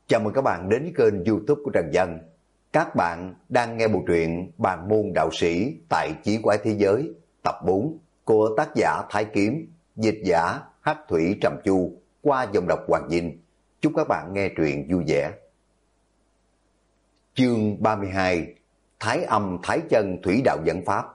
Chào mừng các bạn đến với kênh YouTube của Trần Dân. Các bạn đang nghe bộ truyện Bàn môn đạo sĩ tại Chí Quái Thế Giới tập 4 của tác giả Thái Kiếm, dịch giả Hắc Thủy Trầm Chu qua dòng đọc Hoàng Dinh. Chúc các bạn nghe truyện vui vẻ. Chương 32: Thái âm Thái chân thủy đạo dẫn pháp.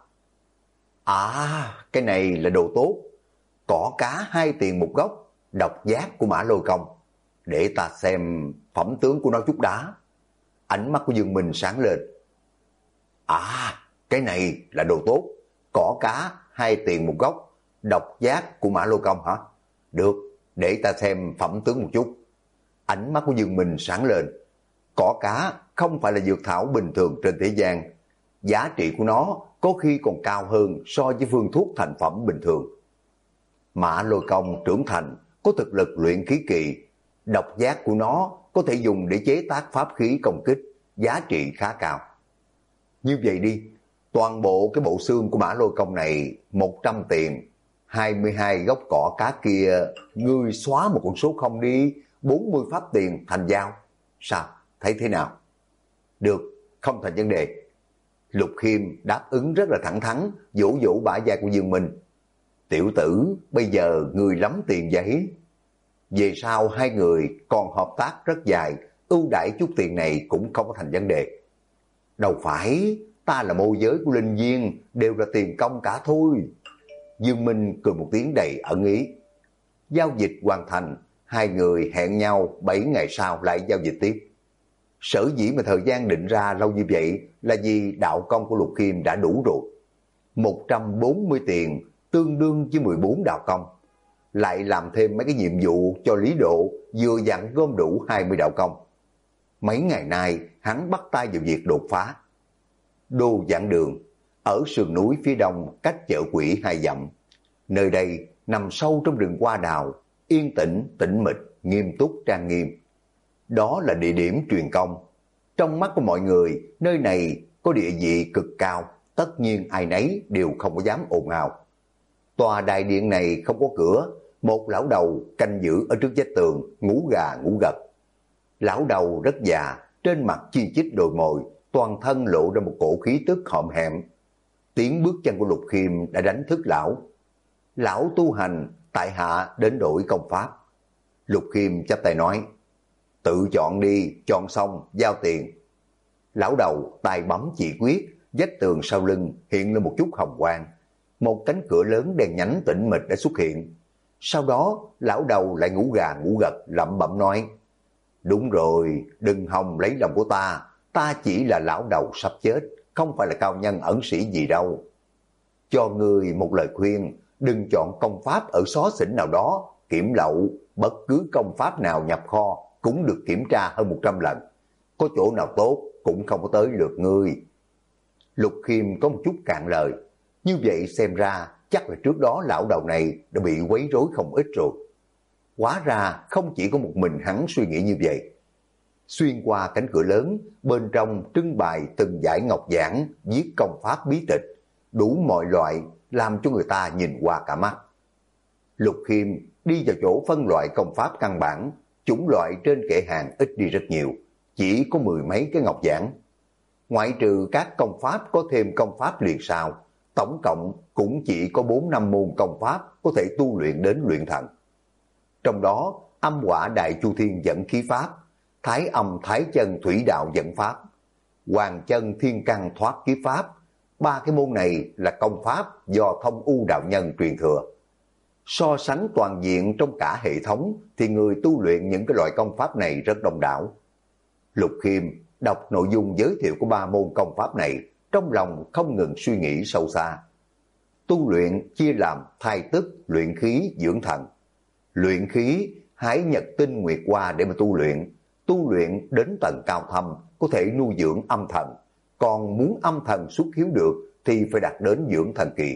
Cái này là đồ tốt. Cỏ cá 2 tiền một gốc, độc giác của Mã Lôi Công. Để ta xem phẩm tướng của nó chút đã. Ánh mắt của Dương Minh sáng lên. Cái này là đồ tốt. Cỏ cá 2 tiền một gốc, độc giác của Mã Lôi Công hả? Được, để ta xem phẩm tướng một chút. Ánh mắt của Dương Minh sáng lên. Cỏ cá không phải là dược thảo bình thường trên thế gian. Giá trị của nó có khi còn cao hơn so với phương thuốc thành phẩm bình thường. Mã Lôi Công trưởng thành, có thực lực luyện khí kỳ. Độc giác của nó có thể dùng để chế tác pháp khí công kích, giá trị khá cao. Như vậy đi, toàn bộ cái bộ xương của Mã Lôi Công này 100 tiền, 22 gốc cỏ cá kia, ngươi xóa một con số không đi, 40 pháp tiền thành giao. Sao, thấy thế nào? Được, không thành vấn đề. Lục Khiêm đáp ứng rất là thẳng thắn, vỗ vỗ bả vai của Dương Minh. Tiểu tử, bây giờ ngươi lắm tiền vậy. Về sau hai người còn hợp tác rất dài, ưu đãi chút tiền này cũng không có thành vấn đề. Đâu phải, ta là môi giới của Linh Viên, đều là tiền công cả thôi. Dương Minh cười một tiếng đầy ẩn ý. Giao dịch hoàn thành, hai người hẹn nhau 7 ngày sau lại giao dịch tiếp. Sở dĩ mà thời gian định ra lâu như vậy là vì đạo công của Lục Khiêm đã đủ rồi. 140 tiền tương đương với 14 đạo công. Lại làm thêm mấy cái nhiệm vụ cho Lý Độ, vừa dặn gom đủ 20 đạo công. Mấy ngày nay hắn bắt tay vào việc đột phá. Đô Giảng Đường ở sườn núi phía đông cách chợ Quỷ 2 dặm. Nơi đây nằm sâu trong rừng hoa đào, yên tĩnh, tĩnh mịch, nghiêm túc, trang nghiêm. Đó là địa điểm truyền công. Trong mắt của mọi người, nơi này có địa vị cực cao, tất nhiên ai nấy đều không có dám ồn ào. Tòa đại điện này không có cửa, một lão đầu canh giữ ở trước vách tường, ngủ gà ngủ gật. Lão đầu rất già, trên mặt chi chít đồi mồi, toàn thân lộ ra một cổ khí tức hõm hẹm. Tiếng bước chân của Lục Khiêm đã đánh thức lão. Lão tu hành, tại hạ đến đổi công pháp. Lục Khiêm chắp tay nói, tự chọn đi, chọn xong, giao tiền. Lão đầu tay bấm chỉ quyết, vách tường sau lưng hiện lên một chút hồng quang. Một cánh cửa lớn đen nhánh tĩnh mịch đã xuất hiện. Sau đó, lão đầu lại ngủ gà ngủ gật, lẩm bẩm nói, đúng rồi, đừng hòng lấy lòng của ta, ta chỉ là lão đầu sắp chết, không phải là cao nhân ẩn sĩ gì đâu. Cho người một lời khuyên, đừng chọn công pháp ở xó xỉnh nào đó, kiểm lậu, bất cứ công pháp nào nhập kho cũng được kiểm tra hơn 100 lần. Có chỗ nào tốt cũng không có tới lượt ngươi. Lục Khiêm có một chút cạn lời. Như vậy xem ra chắc là trước đó lão đầu này đã bị quấy rối không ít rồi. Hóa ra không chỉ có một mình hắn suy nghĩ như vậy. Xuyên qua cánh cửa lớn, bên trong trưng bày từng dải ngọc giản, viết công pháp bí tịch, đủ mọi loại làm cho người ta nhìn qua cả mắt. Lục Khiêm đi vào chỗ phân loại công pháp căn bản, chủng loại trên kệ hàng ít đi rất nhiều, chỉ có 10 mấy cái ngọc giản. Ngoại trừ các công pháp có thêm công pháp liền sao, tổng cộng cũng chỉ có 4-5 môn công pháp có thể tu luyện đến luyện thần. Trong đó, âm hỏa đại chu thiên dẫn khí pháp, thái âm thái chân thủy đạo dẫn pháp, hoàng chân thiên căn thoát kiếp pháp. 3 cái môn này là công pháp do Thông U đạo nhân truyền thừa. So sánh toàn diện trong cả hệ thống thì người tu luyện những cái loại công pháp này rất đông đảo. Lục Khiêm đọc nội dung giới thiệu của 3 môn công pháp này, trong lòng không ngừng suy nghĩ sâu xa. Tu luyện chia làm thai tức, luyện khí, dưỡng thần. Luyện khí hái nhật tinh nguyệt hoa để mà tu luyện đến tầng cao thâm có thể nuôi dưỡng âm thần, còn muốn âm thần xuất hiếu được thì phải đạt đến dưỡng thần kỳ.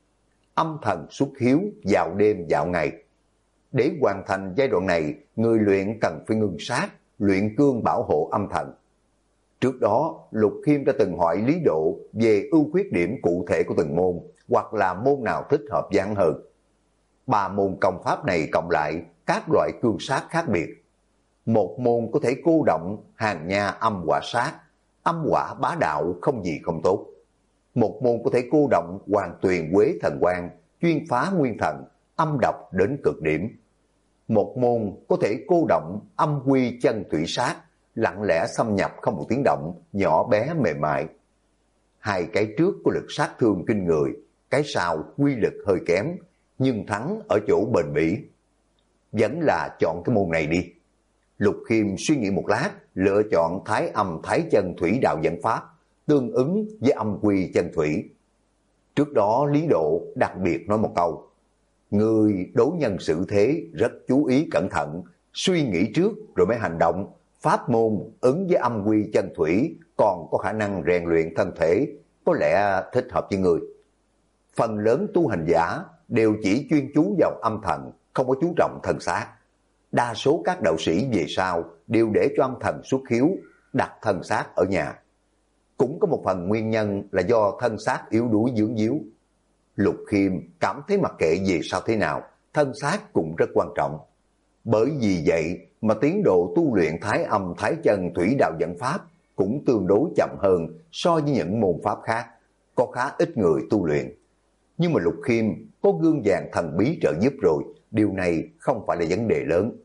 Âm thần xuất hiếu vào đêm vào ngày. Để hoàn thành giai đoạn này, người luyện cần phải ngưng sát, luyện cương bảo hộ âm thần. Trước đó, Lục Khiêm đã từng hỏi Lý Độ về ưu khuyết điểm cụ thể của từng môn, hoặc là môn nào thích hợp với hắn hơn. 3 môn công pháp này cộng lại, các loại cương sát khác biệt. Một môn có thể cô động hàng nha âm quả sát, âm quả bá đạo không gì không tốt. Một môn có thể cô động hoàng tuyền quế thần quang, chuyên phá nguyên thần, âm độc đến cực điểm. Một môn có thể cô động âm quy chân thủy sát, lặng lẽ xâm nhập không một tiếng động, nhỏ bé mềm mại. Hai cái trước có lực sát thương kinh người, cái sau quy lực hơi kém, nhưng thắng ở chỗ bền bỉ. Vẫn là chọn cái môn này đi. Lục Khiêm suy nghĩ một lát, lựa chọn thái âm thái chân thủy đạo dẫn pháp, tương ứng với âm quy chân thủy. Trước đó Lý Độ đặc biệt nói một câu, người đối nhân xử thế rất chú ý cẩn thận, suy nghĩ trước rồi mới hành động, pháp môn ứng với âm quy chân thủy còn có khả năng rèn luyện thân thể, có lẽ thích hợp với người. Phần lớn tu hành giả đều chỉ chuyên chú vào âm thần, không có chú trọng thần xác. Đa số các đạo sĩ về sau đều để cho âm thần xuất hiếu, đặt thân xác ở nhà. Cũng có một phần nguyên nhân là do thân xác yếu đuối vướng víu. Lục Khiêm cảm thấy mặc kệ về sau thế nào, thân xác cũng rất quan trọng. Bởi vì vậy mà tiến độ tu luyện thái âm thái chân thủy đạo dẫn pháp cũng tương đối chậm hơn so với những môn pháp khác, có khá ít người tu luyện. Nhưng mà Lục Khiêm có gương vàng thần bí trợ giúp rồi, điều này không phải là vấn đề lớn.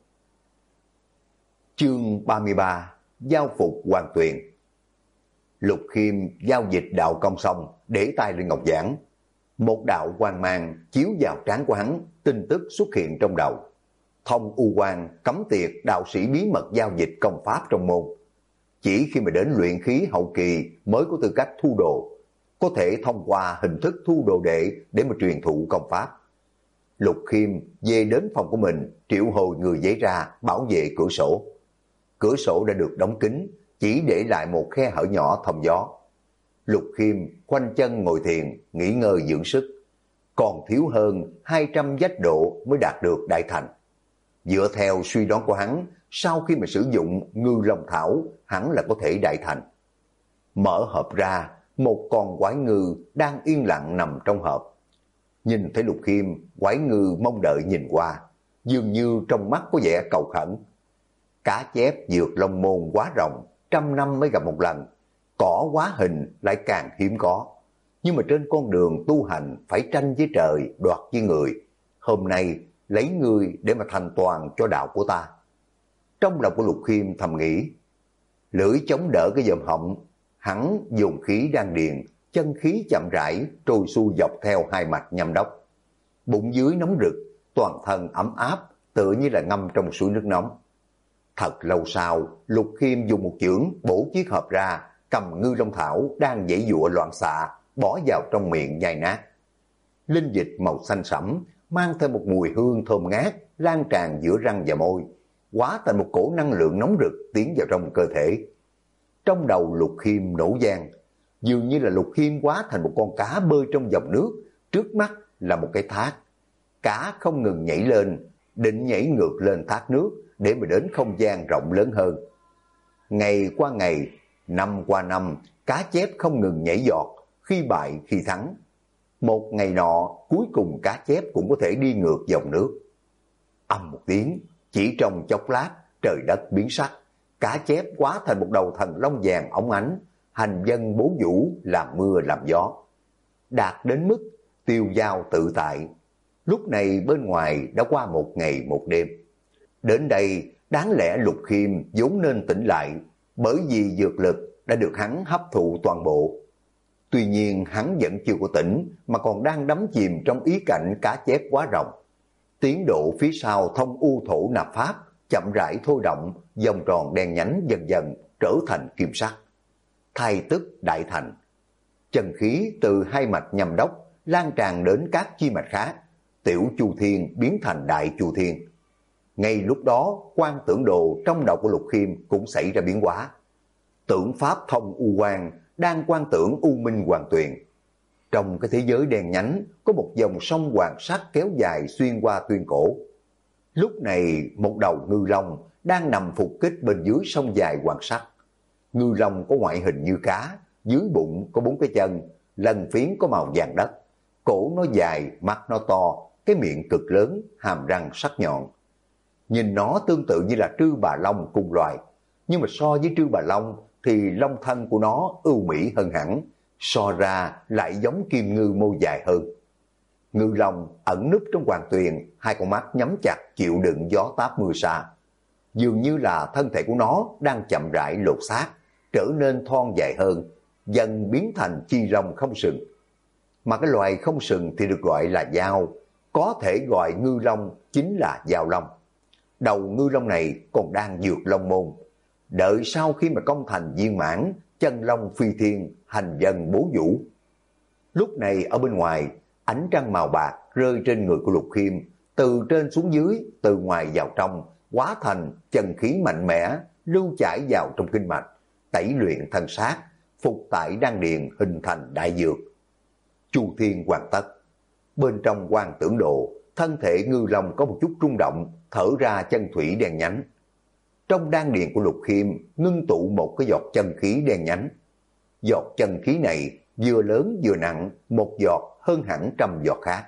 Chương 33: Giao phục hoàn tuyền. Lục Khiêm giao dịch đạo công xong, để tay lên ngọc giảng. Một đạo quang mang chiếu vào trán của hắn, tin tức xuất hiện trong đầu. Thông U Quang cấm tiệt đạo sĩ bí mật giao dịch công pháp trong môn. Chỉ khi mà đến luyện khí hậu kỳ mới có tư cách thu đồ, có thể thông qua hình thức thu đồ đệ để mà truyền thụ công pháp. Lục Khiêm về đến phòng của mình, triệu hồi người giấy ra bảo vệ cửa sổ. Cửa sổ đã được đóng kín, chỉ để lại một khe hở nhỏ thông gió. Lục Khiêm khoanh chân ngồi thiền, nghỉ ngơi dưỡng sức. Còn thiếu hơn 200 dách độ mới đạt được đại thành. Dựa theo suy đoán của hắn, sau khi mà sử dụng ngư long thảo, hắn là có thể đại thành. Mở hộp ra, một con quái ngư đang yên lặng nằm trong hộp. Nhìn thấy Lục Khiêm, quái ngư mong đợi nhìn qua, dường như trong mắt có vẻ cầu khẩn. Cá chép vượt long môn quá rộng, 100 năm mới gặp một lần. Cỏ quá hình lại càng hiếm có. Nhưng mà trên con đường tu hành phải tranh với trời, đoạt với người. Hôm nay lấy người để mà thành toàn cho đạo của ta. Trong lòng của Lục Khiêm thầm nghĩ, lưỡi chống đỡ cái dòm họng, hắn dùng khí đan điền, chân khí chậm rãi trôi xuôi dọc theo hai mạch nhâm đốc. Bụng dưới nóng rực, toàn thân ấm áp, tựa như là ngâm trong suối nước nóng. Thật lâu sau, Lục Khiêm dùng một chưởng bổ chiếc hộp ra, cầm ngư long thảo đang giãy giụa loạn xạ, bỏ vào trong miệng nhai nát. Linh dịch màu xanh sẫm, mang thêm một mùi hương thơm ngát, lan tràn giữa răng và môi, hóa thành một cổ năng lượng nóng rực tiến vào trong cơ thể. Trong đầu Lục Khiêm nổ vang, dường như là Lục Khiêm hóa thành một con cá bơi trong dòng nước, trước mắt là một cái thác. Cá không ngừng nhảy lên, định nhảy ngược lên thác nước để mà đến không gian rộng lớn hơn. Ngày qua ngày, năm qua năm, cá chép không ngừng nhảy giọt, khi bại khi thắng. Một ngày nọ, cuối cùng cá chép cũng có thể đi ngược dòng nước. Ầm một tiếng, chỉ trong chốc lát, trời đất biến sắc. Cá chép hóa thành một đầu thần long vàng óng ánh, hành dân bố vũ, làm mưa làm gió. Đạt đến mức tiêu dao tự tại. Lúc này bên ngoài đã qua một ngày một đêm. Đến đây, đáng lẽ Lục Khiêm vốn nên tỉnh lại, bởi vì dược lực đã được hắn hấp thụ toàn bộ. Tuy nhiên hắn vẫn chưa có tỉnh, mà còn đang đắm chìm trong ý cảnh cá chép quá rộng. Tiến độ phía sau thông u thổ nạp pháp, chậm rãi thôi động, vòng tròn đen nhánh dần dần trở thành kim sắc. Thay tức đại thành. Chân khí từ hai mạch nhâm đốc lan tràn đến các chi mạch khác, tiểu chu thiên biến thành đại chu thiên. Ngay lúc đó, quan tưởng đồ trong đầu của Lục Khiêm cũng xảy ra biến hóa. Tưởng pháp thông u quang, đang quan tưởng u minh hoàng tuyền. Trong cái thế giới đen nhánh, có một dòng sông hoàng sắc kéo dài xuyên qua tuyên cổ. Lúc này, một đầu ngư long đang nằm phục kích bên dưới sông dài hoàng sắc. Ngư long có ngoại hình như cá, dưới bụng có 4 cái chân, lân phiến có màu vàng đất. Cổ nó dài, mắt nó to, cái miệng cực lớn, hàm răng sắc nhọn. Nhìn nó tương tự như là trư bà long cùng loài, nhưng mà so với trư bà long thì lông thân của nó ưu mỹ hơn hẳn, so ra lại giống kim ngư môi dài hơn. Ngư long ẩn núp trong hoàng tuyền, hai con mắt nhắm chặt chịu đựng gió táp mưa sa. Dường như là thân thể của nó đang chậm rãi lột xác, trở nên thon dài hơn, dần biến thành chi long không sừng. Mà cái loài không sừng thì được gọi là dao, có thể gọi ngư long chính là dao long. Đầu ngư long này còn đang dược long môn, đợi sau khi mà công thành viên mãn, chân long phi thiên, hành dân bố vũ. Lúc này ở bên ngoài, ánh trăng màu bạc rơi trên người của Lục Khiêm, từ trên xuống dưới, từ ngoài vào trong, hóa thành chân khí mạnh mẽ, lưu chảy vào trong kinh mạch, tẩy luyện thân xác, phục tại đan điền hình thành đại dược. Chu thiên hoàn tất. Bên trong Quan Tưởng Đồ, thân thể ngư long có một chút rung động, thở ra chân thủy đen nhánh. Trong đan điền của Lục Khiêm ngưng tụ một cái giọt chân khí đen nhánh. Giọt chân khí này vừa lớn vừa nặng, một giọt hơn hẳn trăm giọt khác.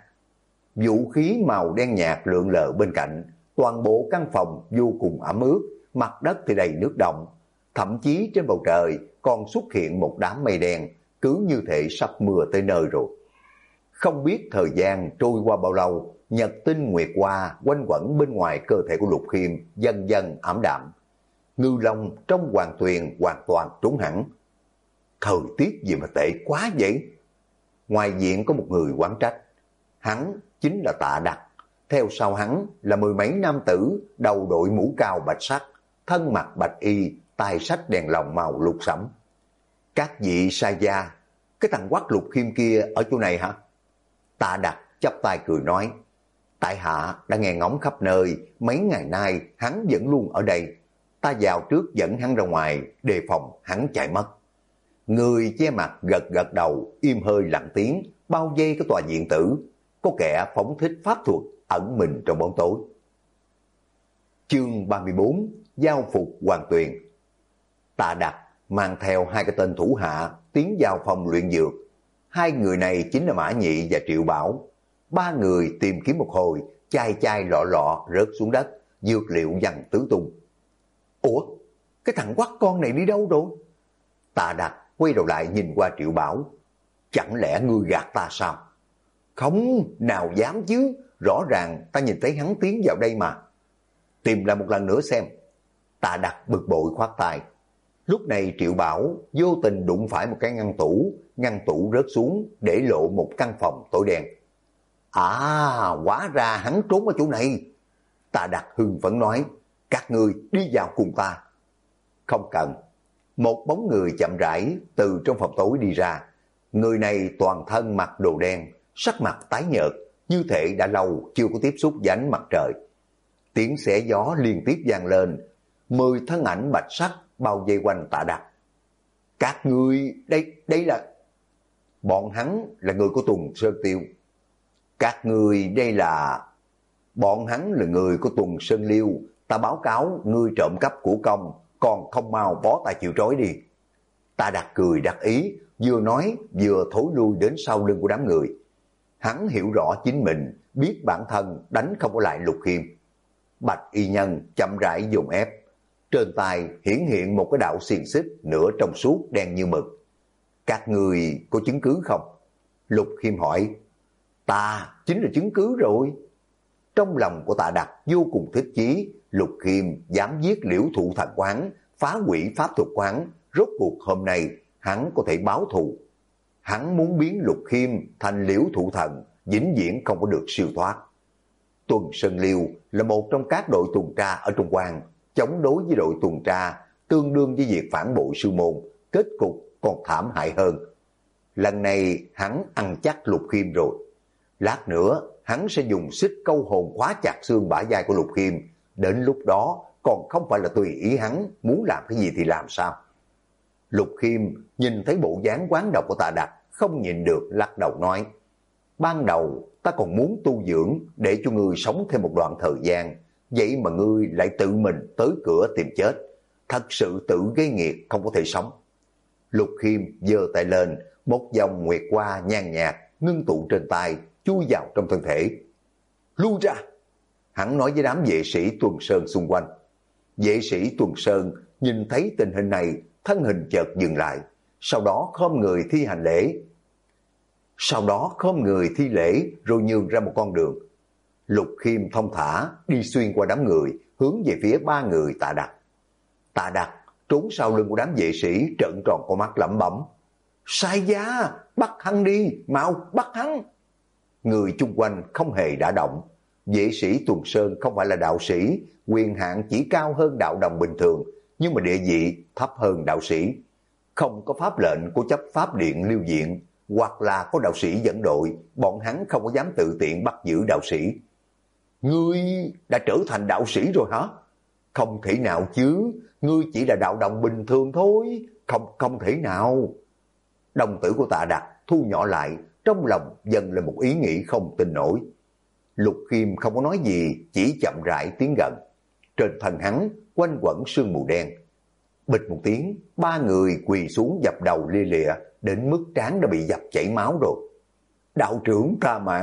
Vũ khí màu đen nhạt lượn lờ bên cạnh, toàn bộ căn phòng vô cùng ẩm ướt, mặt đất thì đầy nước động, thậm chí trên bầu trời còn xuất hiện một đám mây đen, cứ như thể sắp mưa tới nơi rồi. Không biết thời gian trôi qua bao lâu, nhật tinh nguyệt qua quanh quẩn bên ngoài cơ thể của Lục Khiêm dần dần ảm đạm. Ngư long trong hoàng tuyền hoàn toàn trúng hẳn. Thời tiết gì mà tệ quá vậy? Ngoài diện có một người oán trách. Hắn chính là Tạ Đặc. Theo sau hắn là mười mấy nam tử, đầu đội mũ cao bạch sắc, thân mặc bạch y, tay sách đèn lồng màu lục sẫm. Các vị sai gia, cái thằng Quắc Lục Khiêm kia ở chỗ này hả? Tạ Đặc chắp tay cười nói, tại hạ đã nghe ngóng khắp nơi, mấy ngày nay hắn vẫn luôn ở đây. Ta vào trước dẫn hắn ra ngoài, đề phòng hắn chạy mất. Người che mặt gật gật đầu, im hơi lặng tiếng, bao vây cái tòa viện tử. Có kẻ phóng thích pháp thuật, ẩn mình trong bóng tối. Chương 34, giao phục hoàng tuyền. Tạ Đặc mang theo hai cái tên thủ hạ tiến vào phòng luyện dược. Hai người này chính là Mã Nhị và Triệu Bảo. Ba người tìm kiếm một hồi, chai chai lọ lọ rớt xuống đất, dược liệu văng tứ tung. Ủa, cái thằng Quắc con này đi đâu rồi? Tạ Đặc quay đầu lại nhìn qua Triệu Bảo. Chẳng lẽ ngươi gạt ta sao? Không, nào dám chứ, rõ ràng ta nhìn thấy hắn tiến vào đây mà. Tìm lại một lần nữa xem. Tạ Đặc bực bội khoát tay. Lúc này Triệu Bảo vô tình đụng phải một cái ngăn tủ rớt xuống để lộ một căn phòng tối đen. À, hóa ra hắn trốn ở chỗ này. Tạ Đặc hưng phấn nói, các ngươi đi vào cùng ta. Không cần. Một bóng người chậm rãi từ trong phòng tối đi ra. Người này toàn thân mặc đồ đen, sắc mặt tái nhợt, như thể đã lâu chưa có tiếp xúc với ánh mặt trời. Tiếng xé gió liên tiếp vang lên, 10 thân ảnh bạch sắc bao vây quanh Tạ Đặc. Các ngươi, đây là... Bọn hắn là người của Tuần Sơn Tiêu. Các ngươi đây là... Bọn hắn là người của Tuần Sơn Liêu. Ta báo cáo ngươi trộm cắp của công, còn không mau bó tay chịu trói đi. Tạ Đặc cười đắc ý, vừa nói vừa thối lui đến sau lưng của đám người. Hắn hiểu rõ chính mình, biết bản thân đánh không có lại Lục Khiêm. Bạch y nhân chậm rãi dùng ép. Trên tay hiển hiện một cái đạo xiềng xích nửa trong suốt đen như mực. Các người có chứng cứ không? Lục Khiêm hỏi. Ta chính là chứng cứ rồi. Trong lòng của Tạ Đặc vô cùng thích chí. Lục Khiêm dám giết Liễu Thụ Thần quán, phá hủy pháp thuật quán. Rốt cuộc hôm nay hắn có thể báo thù. Hắn muốn biến Lục Khiêm thành Liễu Thụ Thần, vĩnh viễn không có được siêu thoát. Tuần Sơn Liêu là một trong các đội tuần tra ở Trung Quan, chống đối với đội tuần tra tương đương với việc phản bội sư môn, kết cục còn thảm hại hơn. Lần này hắn ăn chắc Lục Khiêm rồi. Lát nữa hắn sẽ dùng xích câu hồn khóa chặt xương bả vai của Lục Khiêm. Đến lúc đó còn không phải là tùy ý hắn muốn làm cái gì thì làm sao. Lục Khiêm nhìn thấy bộ dáng quán độc của Tạ Đặc, không nhịn được lắc đầu nói. Ban đầu ta còn muốn tu dưỡng để cho ngươi sống thêm một đoạn thời gian, vậy mà ngươi lại tự mình tới cửa tìm chết. Thật sự tự gây nghiệt, không có thể sống. Lục Khiêm giơ tay lên, một dòng nguyệt hoa nhàn nhạt ngưng tụ trên tay, chui vào trong thân thể. Lui ra! Hắn nói với đám vệ sĩ Tuần Sơn xung quanh. Vệ sĩ Tuần Sơn nhìn thấy tình hình này, thân hình chợt dừng lại, sau đó khom người thi hành lễ. Rồi nhường ra một con đường. Lục Khiêm thông thả đi xuyên qua đám người, hướng về phía ba người Tạ Đặc. Tạ Đặc trốn sau lưng của đám vệ sĩ, trợn tròn con mắt lẩm bẩm: Sai gia, bắt hắn đi, mau bắt hắn. Người chung quanh không hề đả động. Vệ sĩ Tuần Sơn không phải là đạo sĩ, quyền hạn chỉ cao hơn đạo đồng bình thường, nhưng mà địa vị thấp hơn đạo sĩ. Không có pháp lệnh của chấp pháp điện Liêu Diện, hoặc là có đạo sĩ dẫn đội, bọn hắn không có dám tự tiện bắt giữ đạo sĩ. Ngươi đã trở thành đạo sĩ rồi hả? Không thể nào chứ, ngươi chỉ là đạo đồng bình thường thôi, không thể nào. Đồng tử của Tạ Đặc thu nhỏ lại, trong lòng dần là một ý nghĩ không tin nổi. Lục Khiêm không có nói gì, chỉ chậm rãi tiến gần. Trên thân hắn quanh quẩn sương mù đen. Bịch một tiếng, ba người quỳ xuống dập đầu lia lịa, đến mức trán đã bị dập chảy máu rồi. Đạo trưởng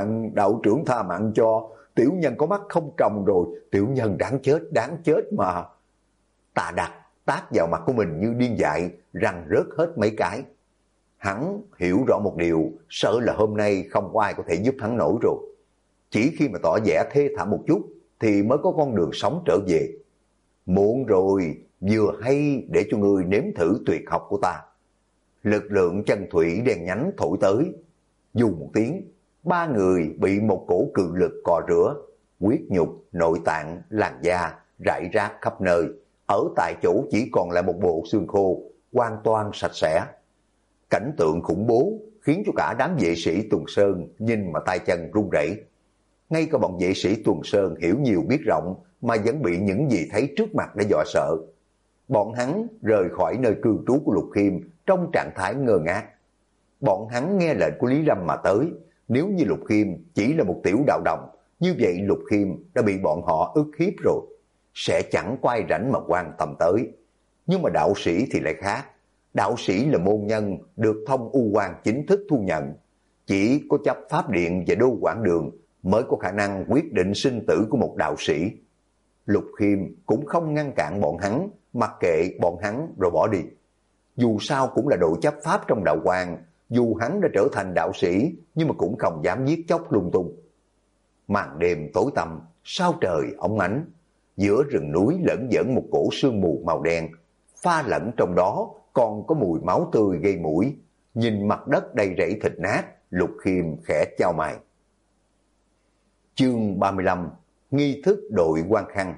tha mạng cho, tiểu nhân có mắt không tròng rồi, tiểu nhân đáng chết mà. Tạ Đặc tát vào mặt của mình như điên dại, răng rớt hết mấy cái. Hắn hiểu rõ một điều, sợ là hôm nay không có ai có thể giúp hắn nổi rồi. Chỉ khi mà tỏ vẻ thê thảm một chút thì mới có con đường sống trở về. Muộn rồi, vừa hay để cho ngươi nếm thử tuyệt học của ta. Lực lượng chân thủy đen nhánh thổi tới. Dù một tiếng, ba người bị một cổ cự lực cò rửa, huyết nhục, nội tạng, làn da rải rác khắp nơi. Ở tại chỗ chỉ còn lại một bộ xương khô, hoàn toàn sạch sẽ. Cảnh tượng khủng bố khiến cho cả đám vệ sĩ Tuần Sơn nhìn mà tay chân run rẩy. Ngay cả bọn vệ sĩ Tuần Sơn hiểu nhiều biết rộng mà vẫn bị những gì thấy trước mặt để dọa sợ. Bọn hắn rời khỏi nơi cư trú của Lục Khiêm trong trạng thái ngơ ngác. Bọn hắn nghe lệnh của Lý Lâm mà tới. Nếu như Lục Khiêm chỉ là một tiểu đạo đồng, như vậy Lục Khiêm đã bị bọn họ ức hiếp rồi, sẽ chẳng quay rảnh mà quan tâm tới. Nhưng mà đạo sĩ thì lại khác. Đạo sĩ là môn nhân được Thông U Quan chính thức thu nhận. Chỉ có chấp pháp điện và đô quản đường mới có khả năng quyết định sinh tử của một đạo sĩ. Lục Khiêm cũng không ngăn cản bọn hắn, mặc kệ bọn hắn rồi bỏ đi. Dù sao cũng là đội chấp pháp trong đạo quan, dù hắn đã trở thành đạo sĩ nhưng mà cũng không dám giết chóc lung tung. Màn đêm tối tăm, sao trời óng ánh, giữa rừng núi lẫn dẫn một cổ sương mù màu đen, pha lẫn trong đó còn có mùi máu tươi gây mũi. Nhìn mặt đất đầy rẫy thịt nát, Lục Khiêm khẽ chau mày. Chương 35: Nghi thức đội quan khăn.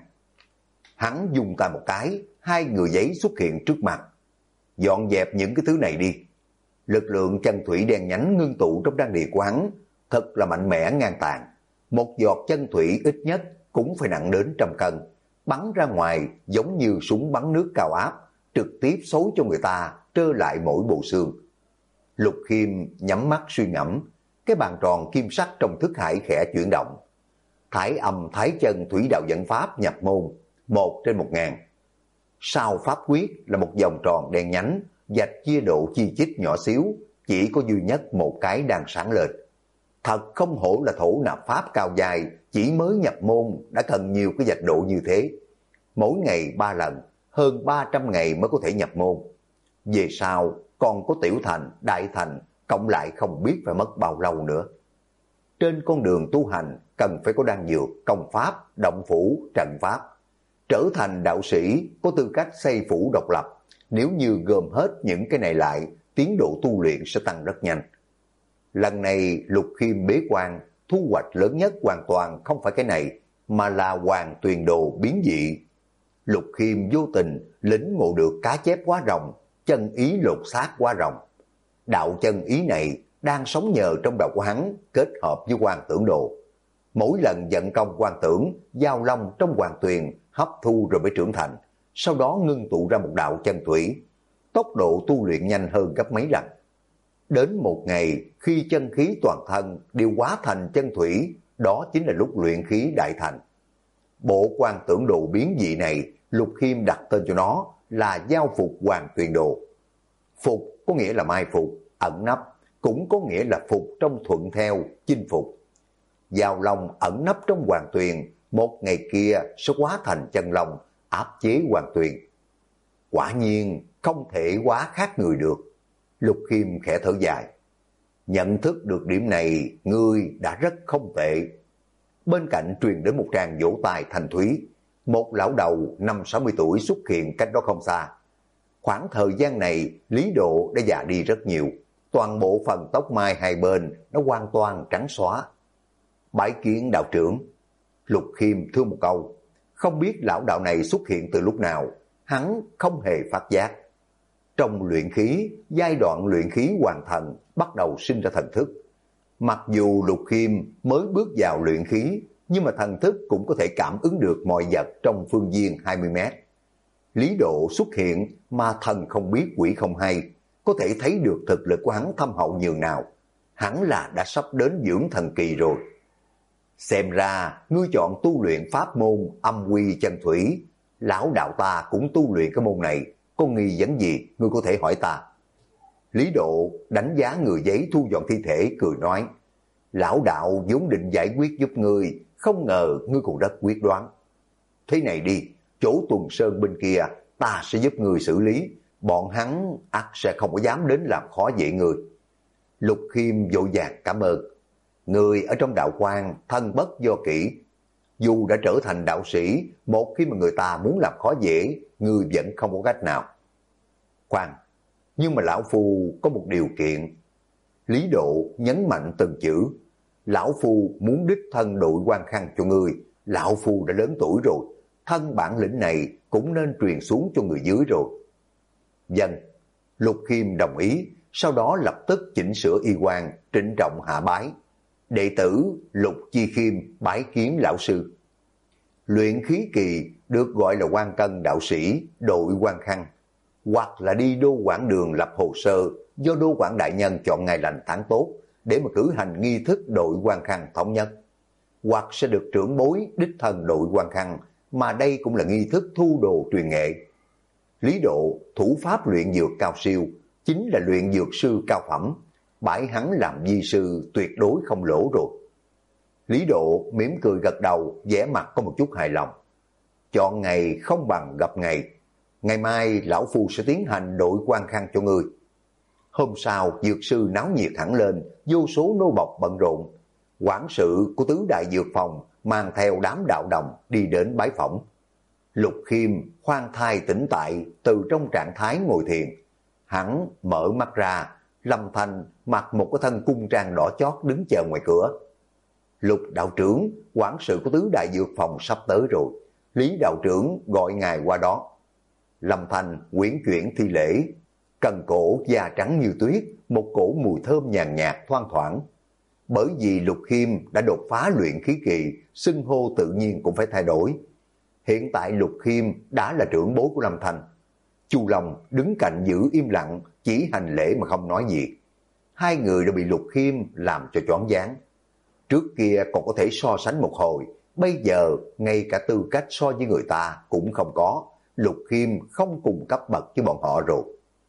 Hắn dùng tay một cái, hai người giấy xuất hiện trước mặt. Dọn dẹp những cái thứ này đi. Lực lượng chân thủy đen nhánh ngưng tụ trong đan điền của hắn thật là mạnh mẽ ngang tàn. Một giọt chân thủy ít nhất cũng phải nặng đến 100 cân, bắn ra ngoài giống như súng bắn nước cao áp, trực tiếp xối cho người ta trơ lại mỗi bộ xương. Lục Khiêm nhắm mắt suy ngẫm, cái bàn tròn kim sắc trong thức hải khẽ chuyển động. Thái âm thái chân thủy đạo dẫn pháp nhập môn, 1/1000. Sau pháp quyết là một vòng tròn đen nhánh, vạch chia độ chi chít nhỏ xíu, chỉ có duy nhất một cái đang sáng lên. Thật không hổ là thổ nạp pháp cao dài, chỉ mới nhập môn đã cần nhiều cái vạch độ như thế. Mỗi ngày 3 lần, hơn 300 ngày mới có thể nhập môn. Về sau còn có tiểu thành, đại thành, cộng lại không biết phải mất bao lâu nữa. Trên con đường tu hành cần phải có đan dược, công pháp, động phủ, trận pháp. Trở thành đạo sĩ có tư cách xây phủ độc lập. Nếu như gom hết những cái này lại, tiến độ tu luyện sẽ tăng rất nhanh. Lần này Lục Khiêm bế quan, thu hoạch lớn nhất hoàn toàn không phải cái này, mà là Hoàng Tuyền Đồ biến dị. Lục Khiêm vô tình lĩnh ngộ được cá chép hóa rồng, chân ý lột xác hóa rồng. Đạo chân ý này đang sống nhờ trong đầu của hắn, kết hợp với Hoàng Tưởng Đồ. Mỗi lần vận công Hoàng Tưởng, giao long trong Hoàng Tuyền hấp thu rồi mới trưởng thành, sau đó ngưng tụ ra một đạo chân thủy. Tốc độ tu luyện nhanh hơn gấp mấy lần. Đến một ngày, khi chân khí toàn thân đều hóa thành chân thủy, đó chính là lúc luyện khí đại thành. Bộ Hoàng Tưởng Đồ biến dị này, Lục Khiêm đặt tên cho nó là Giao Phục Hoàng Tuyền Đồ. Phục có nghĩa là mai phục, ẩn nấp, cũng có nghĩa là phục trong thuận theo, chinh phục. Giao long ẩn nấp trong Hoàng Tuyền, một ngày kia sẽ hóa thành chân long, áp chế Hoàng Tuyền. Quả nhiên không thể quá khác người được. Lục Khiêm khẽ thở dài. Nhận thức được điểm này, ngươi đã rất không tệ. Bên cạnh truyền đến một tràng vỗ tay thanh thúy. Một lão đầu 50-60 tuổi xuất hiện cách đó không xa. Khoảng thời gian này, Lý Độ đã già đi rất nhiều. Toàn bộ phần tóc mai hai bên nó hoàn toàn trắng xóa. Bái kiến đạo trưởng. Lục Khiêm thưa một câu. Không biết lão đạo này xuất hiện từ lúc nào, hắn không hề phát giác. Trong luyện khí, giai đoạn luyện khí hoàn thành bắt đầu sinh ra thần thức. Mặc dù Lục Khiêm mới bước vào luyện khí, nhưng mà thần thức cũng có thể cảm ứng được mọi vật trong phương viên 20 mét. Lý Độ xuất hiện mà thần không biết quỷ không hay, có thể thấy được thực lực của hắn thâm hậu nhường nào. Hắn là đã sắp đến dưỡng thần kỳ rồi. Xem ra ngươi chọn tu luyện pháp môn âm quy chân thủy. Lão đạo ta cũng tu luyện cái môn này, có nghi vấn gì ngươi có thể hỏi ta. Lý Độ đánh giá người giấy thu dọn thi thể, cười nói. Lão đạo vốn định giải quyết giúp ngươi, không ngờ ngươi còn rất quyết đoán. Thế này đi, chỗ Tuần Sơn bên kia ta sẽ giúp ngươi xử lý, bọn hắn ắt sẽ không có dám đến làm khó dễ ngươi. Lục Khiêm vội vàng cảm ơn. Người ở trong đạo quan thân bất do kỷ. Dù đã trở thành đạo sĩ, một khi mà người ta muốn làm khó dễ, người vẫn không có cách nào. Khoan, nhưng mà lão phu có một điều kiện. Lý Độ nhấn mạnh từng chữ. Lão phu muốn đích thân đội quan khăn cho ngươi. Lão phu đã lớn tuổi rồi, thân bản lĩnh này cũng nên truyền xuống cho người dưới rồi. Dân, Lục Khiêm đồng ý, sau đó lập tức chỉnh sửa y quan, trịnh trọng hạ bái. Đệ tử Lục Chi Khiêm bái kiến lão sư. Luyện khí kỳ được gọi là quan cân đạo sĩ, đội quan khăn, hoặc là đi đô quản đường lập hồ sơ do đô quản đại nhân chọn ngày lành tháng tốt để mà cử hành nghi thức đội quan khăn thống nhất, hoặc sẽ được trưởng bối đích thân đội quan khăn, mà đây cũng là nghi thức thu đồ truyền nghệ. Lý Độ thủ pháp luyện dược cao siêu, chính là luyện dược sư cao phẩm, bãi hắn làm di sư tuyệt đối không lỗ rồi. Lý Độ mỉm cười gật đầu, vẻ mặt có một chút hài lòng. Chọn ngày không bằng gặp ngày. Ngày mai lão phu sẽ tiến hành đội quan khăn cho ngươi. Hôm sau dược sư náo nhiệt hẳn lên, vô số nô bộc bận rộn. Quản sự của tứ đại dược phòng mang theo đám đạo đồng đi đến bái phỏng. Lục Khiêm khoan thai tỉnh tại từ trong trạng thái ngồi thiền. Hắn mở mắt ra, Lâm Thanh mặc một cái thân cung trang đỏ chót đứng chờ ngoài cửa. Lục đạo trưởng, quản sự của tứ đại dược phòng sắp tới rồi. Lý đạo trưởng gọi ngài qua đó. Lâm Thanh quyển chuyển thi lễ, cần cổ da trắng như tuyết, một cổ mùi thơm nhàn nhạt thoang thoảng. Bởi vì Lục Khiêm đã đột phá luyện khí kỳ, xưng hô tự nhiên cũng phải thay đổi. Hiện tại Lục Khiêm đã là trưởng bối của Lâm Thanh. Chu Long đứng cạnh giữ im lặng, chỉ hành lễ mà không nói gì. Hai người đã bị Lục Khiêm làm cho choáng váng. Trước kia còn có thể so sánh một hồi, bây giờ ngay cả tư cách so với người ta cũng không có. Lục Khiêm không cùng cấp bậc với bọn họ rồi.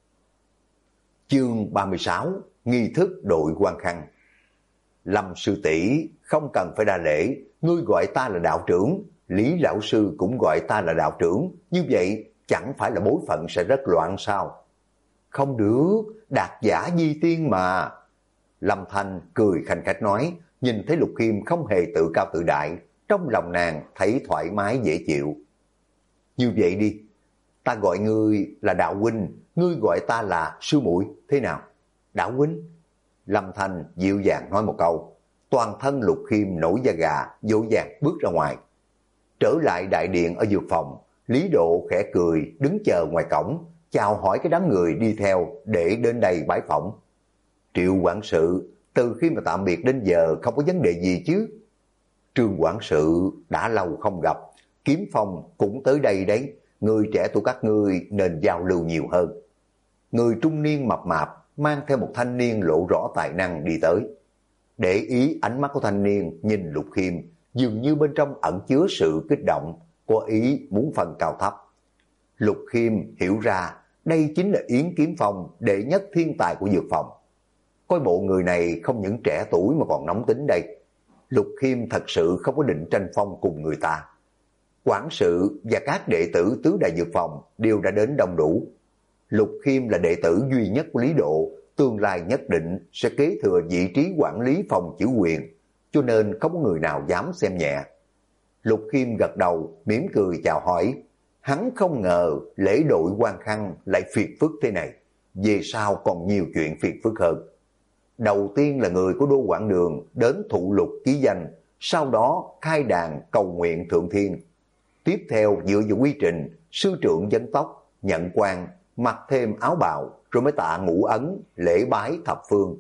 Chương 36, nghi thức đội quan khăn. Lâm sư tỷ không cần phải đa lễ, ngươi gọi ta là đạo trưởng, Lý lão sư cũng gọi ta là đạo trưởng, như vậy chẳng phải là bối phận sẽ rất loạn sao? Không được, đạt giả di tiên mà. Lâm Thanh cười khanh khách nói, nhìn thấy Lục Khiêm không hề tự cao tự đại, trong lòng nàng thấy thoải mái dễ chịu. Như vậy đi, ta gọi ngươi là đạo huynh, ngươi gọi ta là sư muội, thế nào? Đạo huynh? Lâm Thanh dịu dàng nói một câu, toàn thân Lục Khiêm nổi da gà, dỗ dàng bước ra ngoài. Trở lại đại điện ở dược phòng, Lý Độ khẽ cười đứng chờ ngoài cổng, chào hỏi cái đám người đi theo để đến đây bái phỏng. Triệu quản sự, từ khi mà tạm biệt đến giờ không có vấn đề gì chứ? Trương quản sự đã lâu không gặp, Kiếm Phong cũng tới đây đấy, người trẻ tuổi các ngươi nên giao lưu nhiều hơn. Người trung niên mập mạp mang theo một thanh niên lộ rõ tài năng đi tới. Để ý ánh mắt của thanh niên nhìn Lục Khiêm, dường như bên trong ẩn chứa sự kích động, có ý muốn phân cao thấp. Lục Khiêm hiểu ra đây chính là Yến Kiếm Phong, đệ nhất thiên tài của dược phòng. Coi bộ người này không những trẻ tuổi mà còn nóng tính đây. Lục Khiêm thật sự không có định tranh phong cùng người ta. Quản sự và các đệ tử tứ đại dược phòng đều đã đến đông đủ. Lục Khiêm là đệ tử duy nhất của Lý Độ, tương lai nhất định sẽ kế thừa vị trí quản lý phòng chữ quyền, cho nên không có người nào dám xem nhẹ. Lục Khiêm gật đầu, mỉm cười chào hỏi. Hắn không ngờ lễ đội quan khăn lại phiền phức thế này, về sau còn nhiều chuyện phiền phức hơn. Đầu tiên là người của Đô Quảng Đường đến thụ lục ký danh, sau đó khai đàn cầu nguyện thượng thiên. Tiếp theo dựa vào quy trình, sư trưởng vấn tóc, nhận quan, mặc thêm áo bào, rồi mới tạ ngũ ấn, lễ bái thập phương.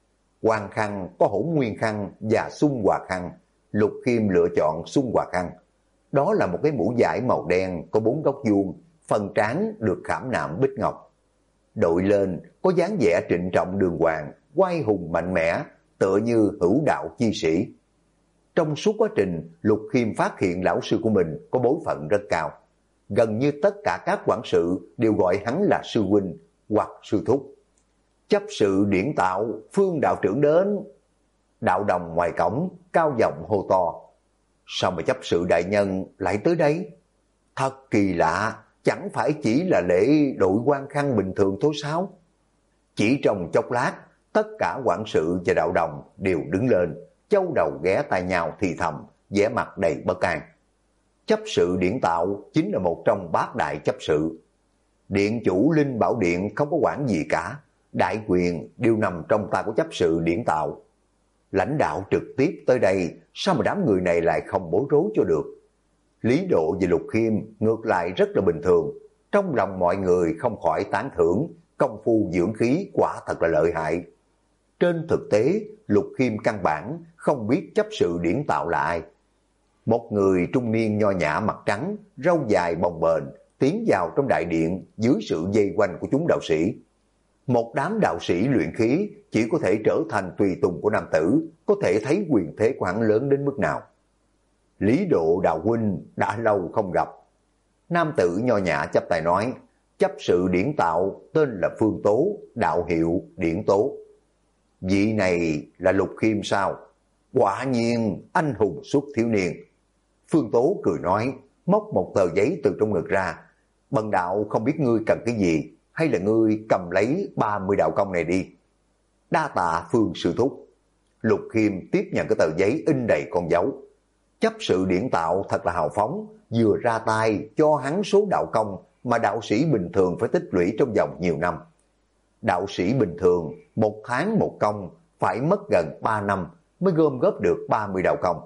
Quan khăn có Hỗn Nguyên khăn và Xung Hòa khăn. Lục Khiêm lựa chọn Xung Hòa khăn. Đó là một cái mũ vải màu đen có 4 góc vuông, phần trán được khảm nạm bích ngọc. Đội lên có dáng vẻ trịnh trọng đường hoàng, oai hùng mạnh mẽ, tựa như hữu đạo chi sĩ. Trong suốt quá trình, Lục Khiêm phát hiện lão sư của mình có bối phận rất cao. Gần như tất cả các quản sự đều gọi hắn là sư huynh hoặc sư thúc. Chấp sự Điển Tạo, Phương đạo trưởng đến. Đạo đồng ngoài cổng, cao giọng hô to. Sao mà chấp sự đại nhân lại tới đây? Thật kỳ lạ, chẳng phải chỉ là lễ đội quan khăn bình thường thôi sao? Chỉ trong chốc lát, tất cả quản sự và đạo đồng đều đứng lên, châu đầu ghé tai nhau thì thầm, vẻ mặt đầy bất an. Chấp sự Điển Tạo chính là một trong 8 đại chấp sự. Điện chủ Linh Bảo Điện không có quản gì cả, đại quyền đều nằm trong tay của chấp sự Điển Tạo. Lãnh đạo trực tiếp tới đây, sao mà đám người này lại không bối rối cho được? Lý Độ và Lục Khiêm ngược lại rất là bình thường, trong lòng mọi người không khỏi tán thưởng, công phu dưỡng khí quả thật là lợi hại. Trên thực tế, Lục Khiêm căn bản không biết chấp sự Điển Tạo là ai. Một người trung niên nho nhã mặt trắng, râu dài bồng bềnh, tiến vào trong đại điện dưới sự vây quanh của chúng đạo sĩ. Một đám đạo sĩ luyện khí chỉ có thể trở thành tùy tùng của nam tử, có thể thấy quyền thế của hắn lớn đến mức nào. Lý Độ đạo huynh đã lâu không gặp. Nam tử nho nhã chắp tay nói, chấp sự Điển Tạo tên là Phương Tố, đạo hiệu Điển Tố. Vị này là Lục Khiêm sao? Quả nhiên anh hùng suốt thiếu niên. Phương Tố cười nói, móc một tờ giấy từ trong ngực ra. Bần đạo không biết ngươi cần cái gì, hay là ngươi cầm lấy 30 đạo công này đi. Đa tạ Phương sư thúc. Lục Khiêm tiếp nhận cái tờ giấy in đầy con dấu. Chấp sự Điển Tạo thật là hào phóng, vừa ra tay cho hắn số đạo công mà đạo sĩ bình thường phải tích lũy trong vòng nhiều năm. Đạo sĩ bình thường 1 tháng 1 công, phải mất gần 3 năm mới gom góp được 30 đạo công.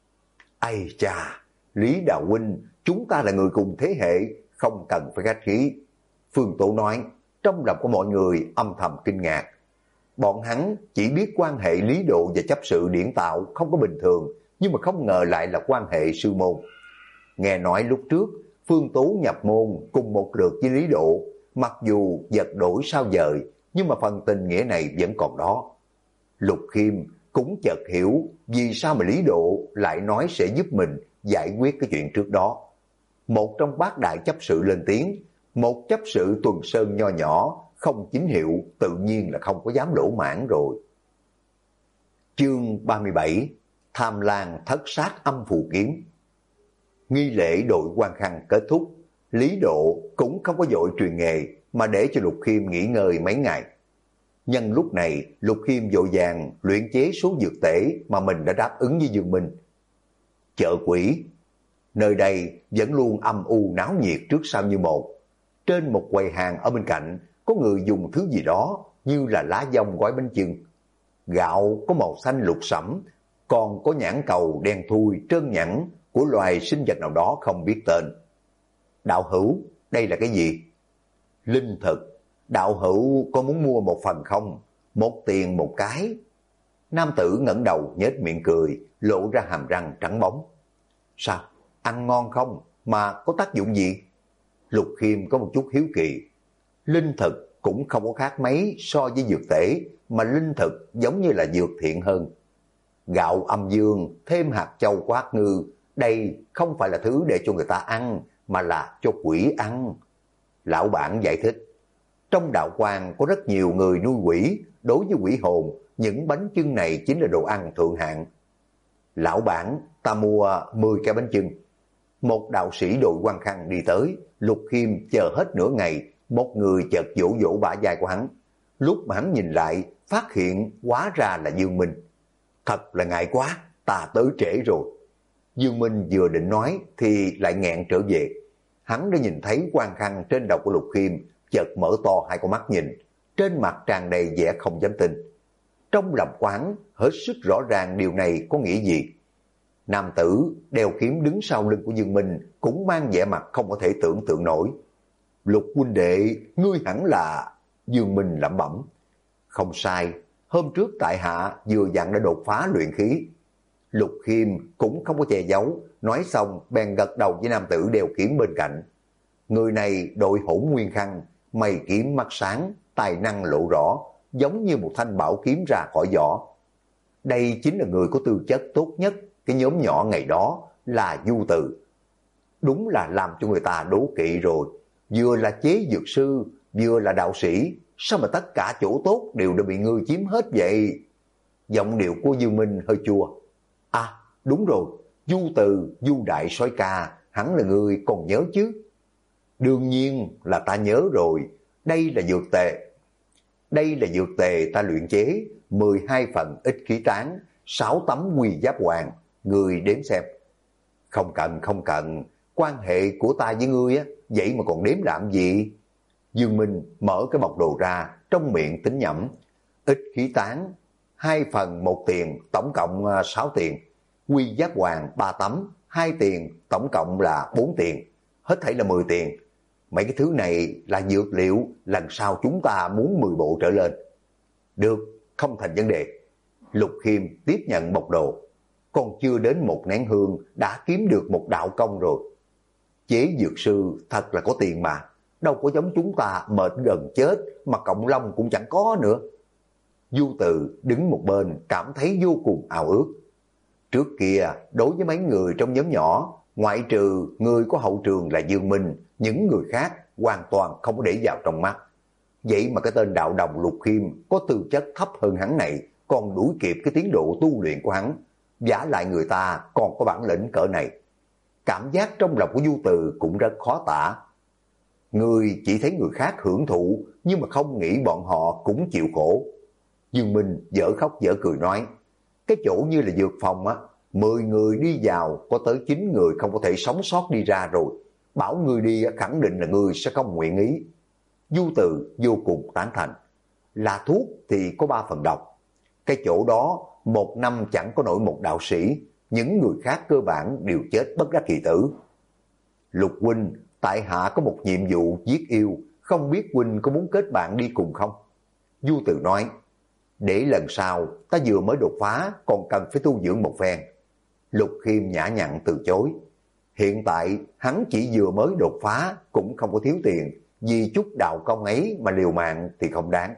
Ây chà, Lý đạo huynh, chúng ta là người cùng thế hệ, không cần phải khách khí. Phương Tổ nói, trong lòng của mọi người âm thầm kinh ngạc. Bọn hắn chỉ biết quan hệ Lý Độ và chấp sự Điển Tạo không có bình thường, nhưng mà không ngờ lại là quan hệ sư môn. Nghe nói lúc trước, Phương Tố nhập môn cùng một lượt với Lý Độ, mặc dù vật đổi sao dời, nhưng mà phần tình nghĩa này vẫn còn đó. Lục Khiêm cũng chợt hiểu vì sao mà Lý Độ lại nói sẽ giúp mình giải quyết cái chuyện trước đó. Một trong 8 đại chấp sự lên tiếng, một chấp sự Tuần Sơn nho nhỏ, không chính hiệu, tự nhiên là không có dám lỗ mãn rồi. Chương 37, Tham Lang thất sát âm phù kiếm. Nghi lễ đội quan khăn kết thúc, Lý Độ cũng không có vội truyền nghề mà để cho Lục Khiêm nghỉ ngơi mấy ngày. Nhân lúc này, Lục Khiêm vội vàng luyện chế số dược tể mà mình đã đáp ứng với Dương Minh. Chợ quỷ, nơi đây vẫn luôn âm u náo nhiệt trước sau như một. Trên một quầy hàng ở bên cạnh, có người dùng thứ gì đó như là lá dong gói bánh chưng. Gạo có màu xanh lục sẫm, còn có nhãn cầu đen thui trơn nhẵn của loài sinh vật nào đó không biết tên. Đạo hữu, đây là cái gì? Linh thực. Đạo hữu có muốn mua một phần không? 1 tiền 1 cái. Nam tử ngẩng đầu nhếch miệng cười, lộ ra hàm răng trắng bóng. Sao? Ăn ngon không? Mà có tác dụng gì? Lục Khiêm có một chút hiếu kỳ. Linh thực cũng không có khác mấy so với dược tể, mà linh thực giống như là dược thiện hơn. Gạo âm dương thêm hạt châu của Hắc Ngư, đây không phải là thứ để cho người ta ăn, mà là cho quỷ ăn. Lão bản giải thích, trong đạo quan có rất nhiều người nuôi quỷ, đối với quỷ hồn, những bánh chưng này chính là đồ ăn thượng hạng. Lão bản, ta mua 10 cái bánh chưng. Một đạo sĩ đội quan khăn đi tới, Lục Khiêm chờ hết nửa ngày, một người chợt vỗ vỗ bả vai của hắn. Lúc mà hắn nhìn lại, phát hiện hóa ra là Dương Minh. Thật là ngại quá, ta tới trễ rồi. Dương Minh vừa định nói thì lại nghẹn trở về. Hắn đã nhìn thấy quan khăn trên đầu của Lục Khiêm, chợt mở to hai con mắt nhìn, trên mặt tràn đầy vẻ không dám tin. Trong lòng quán hết sức rõ ràng điều này có nghĩa gì. Nam tử đeo kiếm đứng sau lưng của Dương Minh cũng mang vẻ mặt không có thể tưởng tượng nổi. Lục huynh đệ, ngươi hẳn là... Dương Minh lẩm bẩm. Không sai, hôm trước tại hạ vừa dặn đã đột phá luyện khí. Lục Khiêm cũng không có che giấu, nói xong bèn gật đầu với nam tử đeo kiếm bên cạnh. Người này đội Hỗn Nguyên khăn, mày kiếm mắt sáng, tài năng lộ rõ, giống như một thanh bảo kiếm ra khỏi vỏ. Đây chính là người có tư chất tốt nhất cái nhóm nhỏ ngày đó, là Du Từ. Đúng là làm cho người ta đố kỵ rồi, vừa là chế dược sư, vừa là đạo sĩ, sao mà tất cả chỗ tốt đều đã bị ngươi chiếm hết vậy? Giọng điệu của Dương Minh hơi chua. À, đúng rồi, Du Từ, Du đại soái ca, hắn là người còn nhớ chứ? Đương nhiên là ta nhớ rồi, đây là dược tề. Đây là dược tề ta luyện chế, 12 phần ích khí tán, 6 tấm quy giáp hoàng, người đếm xem. Không cần, quan hệ của ta với ngươi á, vậy mà còn đếm làm gì? Dương Minh mở cái bọc đồ ra, trong miệng tính nhẩm. Ích khí tán, 2 phần 1 tiền, tổng cộng 6 tiền. Quy giáp hoàng 3 tấm, 2 tiền, tổng cộng là 4 tiền. Hết thảy là 10 tiền. Mấy cái thứ này là dược liệu, lần sau chúng ta muốn 10 bộ trở lên. Được, không thành vấn đề. Lục Khiêm tiếp nhận bọc đồ. Còn chưa đến một nén hương đã kiếm được một đạo công rồi. Chế dược sư thật là có tiền mà. Đâu có giống chúng ta mệt gần chết mà cộng long cũng chẳng có nữa. Du Từ đứng một bên cảm thấy vô cùng ao ước. Trước kia đối với mấy người trong nhóm nhỏ, ngoại trừ người có hậu trường là Dương Minh, những người khác hoàn toàn không có để vào trong mắt. Vậy mà cái tên đạo đồng Lục Khiêm có tư chất thấp hơn hắn này, còn đuổi kịp cái tiến độ tu luyện của hắn. Vả lại người ta còn có bản lĩnh cỡ này. Cảm giác trong lòng của Du Từ cũng rất khó tả. Người chỉ thấy người khác hưởng thụ, nhưng mà không nghĩ bọn họ cũng chịu khổ. Dương Minh dở khóc dở cười nói, cái chỗ như là dược phòng á, 10 người đi vào, có tới 9 người không có thể sống sót đi ra rồi. Bảo người đi khẳng định là người sẽ không nguyện ý. Du Từ vô cùng tán thành. Là thuốc thì có 3 phần độc. Cái chỗ đó, 1 năm chẳng có nổi một đạo sĩ, những người khác cơ bản đều chết bất đắc kỳ tử. Lục huynh, tại hạ có một nhiệm vụ giết yêu, không biết huynh có muốn kết bạn đi cùng không? Du Từ nói, để lần sau ta vừa mới đột phá, còn cần phải tu dưỡng một phen. Lục Khiêm nhã nhặn từ chối. Hiện tại hắn chỉ vừa mới đột phá, cũng không có thiếu tiền, vì chút đạo công ấy mà liều mạng thì không đáng.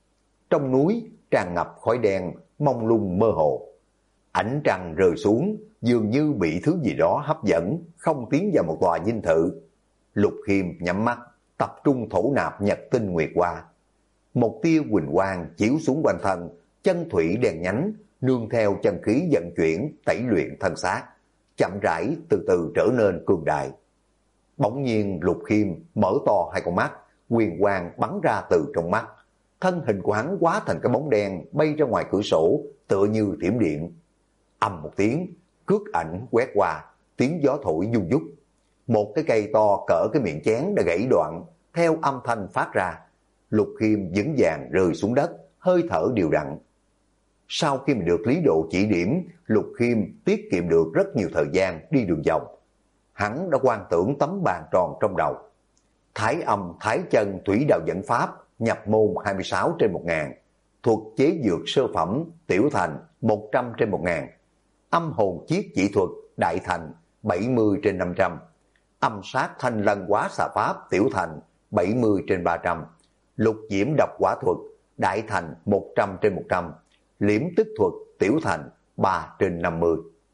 Trong núi tràn ngập khói đen, mông lung mơ hồ. Ánh trăng rơi xuống, dường như bị thứ gì đó hấp dẫn, không tiến vào một tòa dinh thự. Lục Khiêm nhắm mắt, tập trung thổ nạp nhật tinh nguyệt hoa. Một tia huỳnh quang chiếu xuống quanh thân, chân thủy đèn nhánh, nương theo chân khí vận chuyển, tẩy luyện thân xác, chậm rãi từ từ trở nên cường đại. Bỗng nhiên Lục Khiêm mở to hai con mắt, huyền quang bắn ra từ trong mắt. Thân hình của hắn hóa thành cái bóng đen bay ra ngoài cửa sổ, tựa như thiểm điện. Ầm một tiếng, cước ảnh quét qua, tiếng gió thổi du dút. Một cái cây to cỡ cái miệng chén đã gãy đoạn, theo âm thanh phát ra. Lục Khiêm vững vàng rơi xuống đất, hơi thở đều đặn. Sau khi mình được Lý Độ chỉ điểm, Lục Khiêm tiết kiệm được rất nhiều thời gian đi đường vòng. Hắn đã quan tưởng tấm bàn tròn trong đầu. Thái âm, thái chân, thủy đạo dẫn pháp, nhập môn 26 trên 1000. Thuật chế dược sơ phẩm, tiểu thành 100 trên 1000. Âm hồn chiết chỉ thuật, đại thành 70 trên 500. Âm sát thanh lân hóa xà pháp, tiểu thành 70 trên 300. Lục diễm độc quả thuật, đại thành 100 trên 100. Liễm tức thuật, tiểu thành 3 trên 50.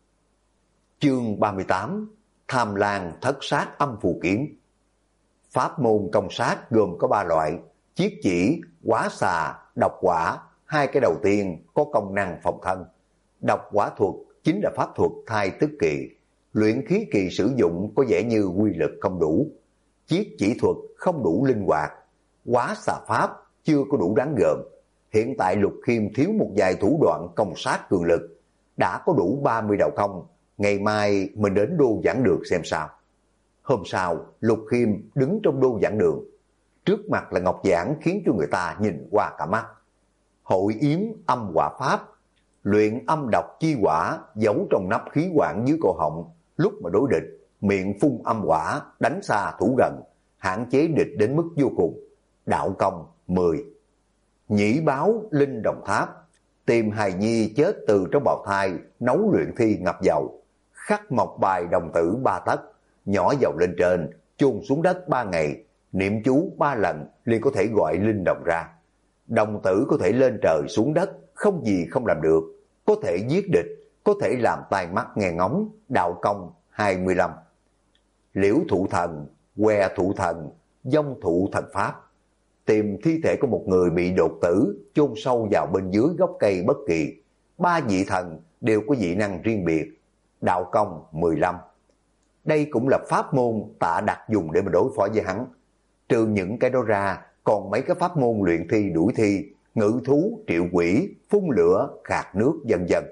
Chương 38. Tham lang thất sát âm phù kiếm. Pháp môn công sát gồm có 3 loại: chiết chỉ, hóa xà, độc quả. Hai cái đầu tiên có công năng phòng thân. Độc quả thuật chính là pháp thuật thai tức kỳ. Luyện khí kỳ sử dụng có vẻ như quy lực không đủ, chiết chỉ thuật không đủ linh hoạt, quá xà pháp chưa có đủ đáng gờm. Hiện tại Lục Khiêm thiếu một vài thủ đoạn công sát cường lực, đã có đủ 30 đạo công, ngày mai mình đến đô giảng đường xem sao. Hôm sau, Lục Khiêm đứng trong đô giảng đường, trước mặt là ngọc giảng khiến cho người ta nhìn qua cả mắt. Hội yếm âm quả pháp, luyện âm độc chi quả giấu trong nắp khí quản dưới cổ họng, lúc mà đối địch, miệng phun âm quả, đánh xa thủ gần, hạn chế địch đến mức vô cùng. Đạo công 10. Nhĩ báo linh đồng tháp, tìm hài nhi chết từ trong bào thai, nấu luyện thi ngập dầu, khắc mộc bài đồng tử 3 tấc, nhỏ dầu lên trên, chôn xuống đất 3 ngày, niệm chú 3 lần liền có thể gọi linh đồng ra. Đồng tử có thể lên trời xuống đất, không gì không làm được, có thể giết địch, có thể làm tai mắt nghe ngóng. Đạo công 25. Liễu thụ thần, que thụ thần, dông thụ thần pháp, tìm thi thể của một người bị đột tử, chôn sâu vào bên dưới gốc cây bất kỳ. 3 vị thần đều có dị năng riêng biệt. Đạo công 15. Đây cũng là pháp môn Tạ Đặc dùng để mà đối phó với hắn. Trừ những cái đó ra, còn mấy cái pháp môn luyện thi đuổi thi, ngự thú, triệu quỷ, phun lửa, khạc nước vân vân.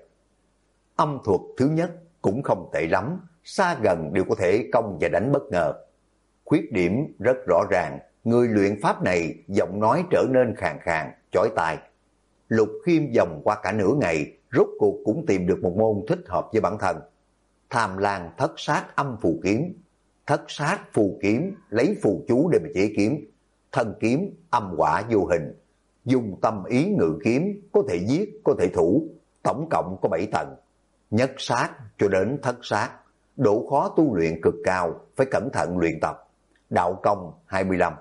Âm thuật thứ nhất cũng không tệ lắm, xa gần đều có thể công và đánh bất ngờ. Khuyết điểm rất rõ ràng, người luyện pháp này giọng nói trở nên khàn khàn, chói tai. Lục Khiêm vòng qua cả nửa ngày, rốt cuộc cũng tìm được một môn thích hợp với bản thân. Tham Lang thất sát âm phù kiếm. Thất sát phù kiếm lấy phù chú để mà chế kiếm. Thân kiếm âm quả vô hình, dùng tâm ý ngự kiếm, có thể giết, có thể thủ, tổng cộng có 7 tầng. Nhất sát cho đến thất sát, độ khó tu luyện cực cao, phải cẩn thận luyện tập. Đạo công 25.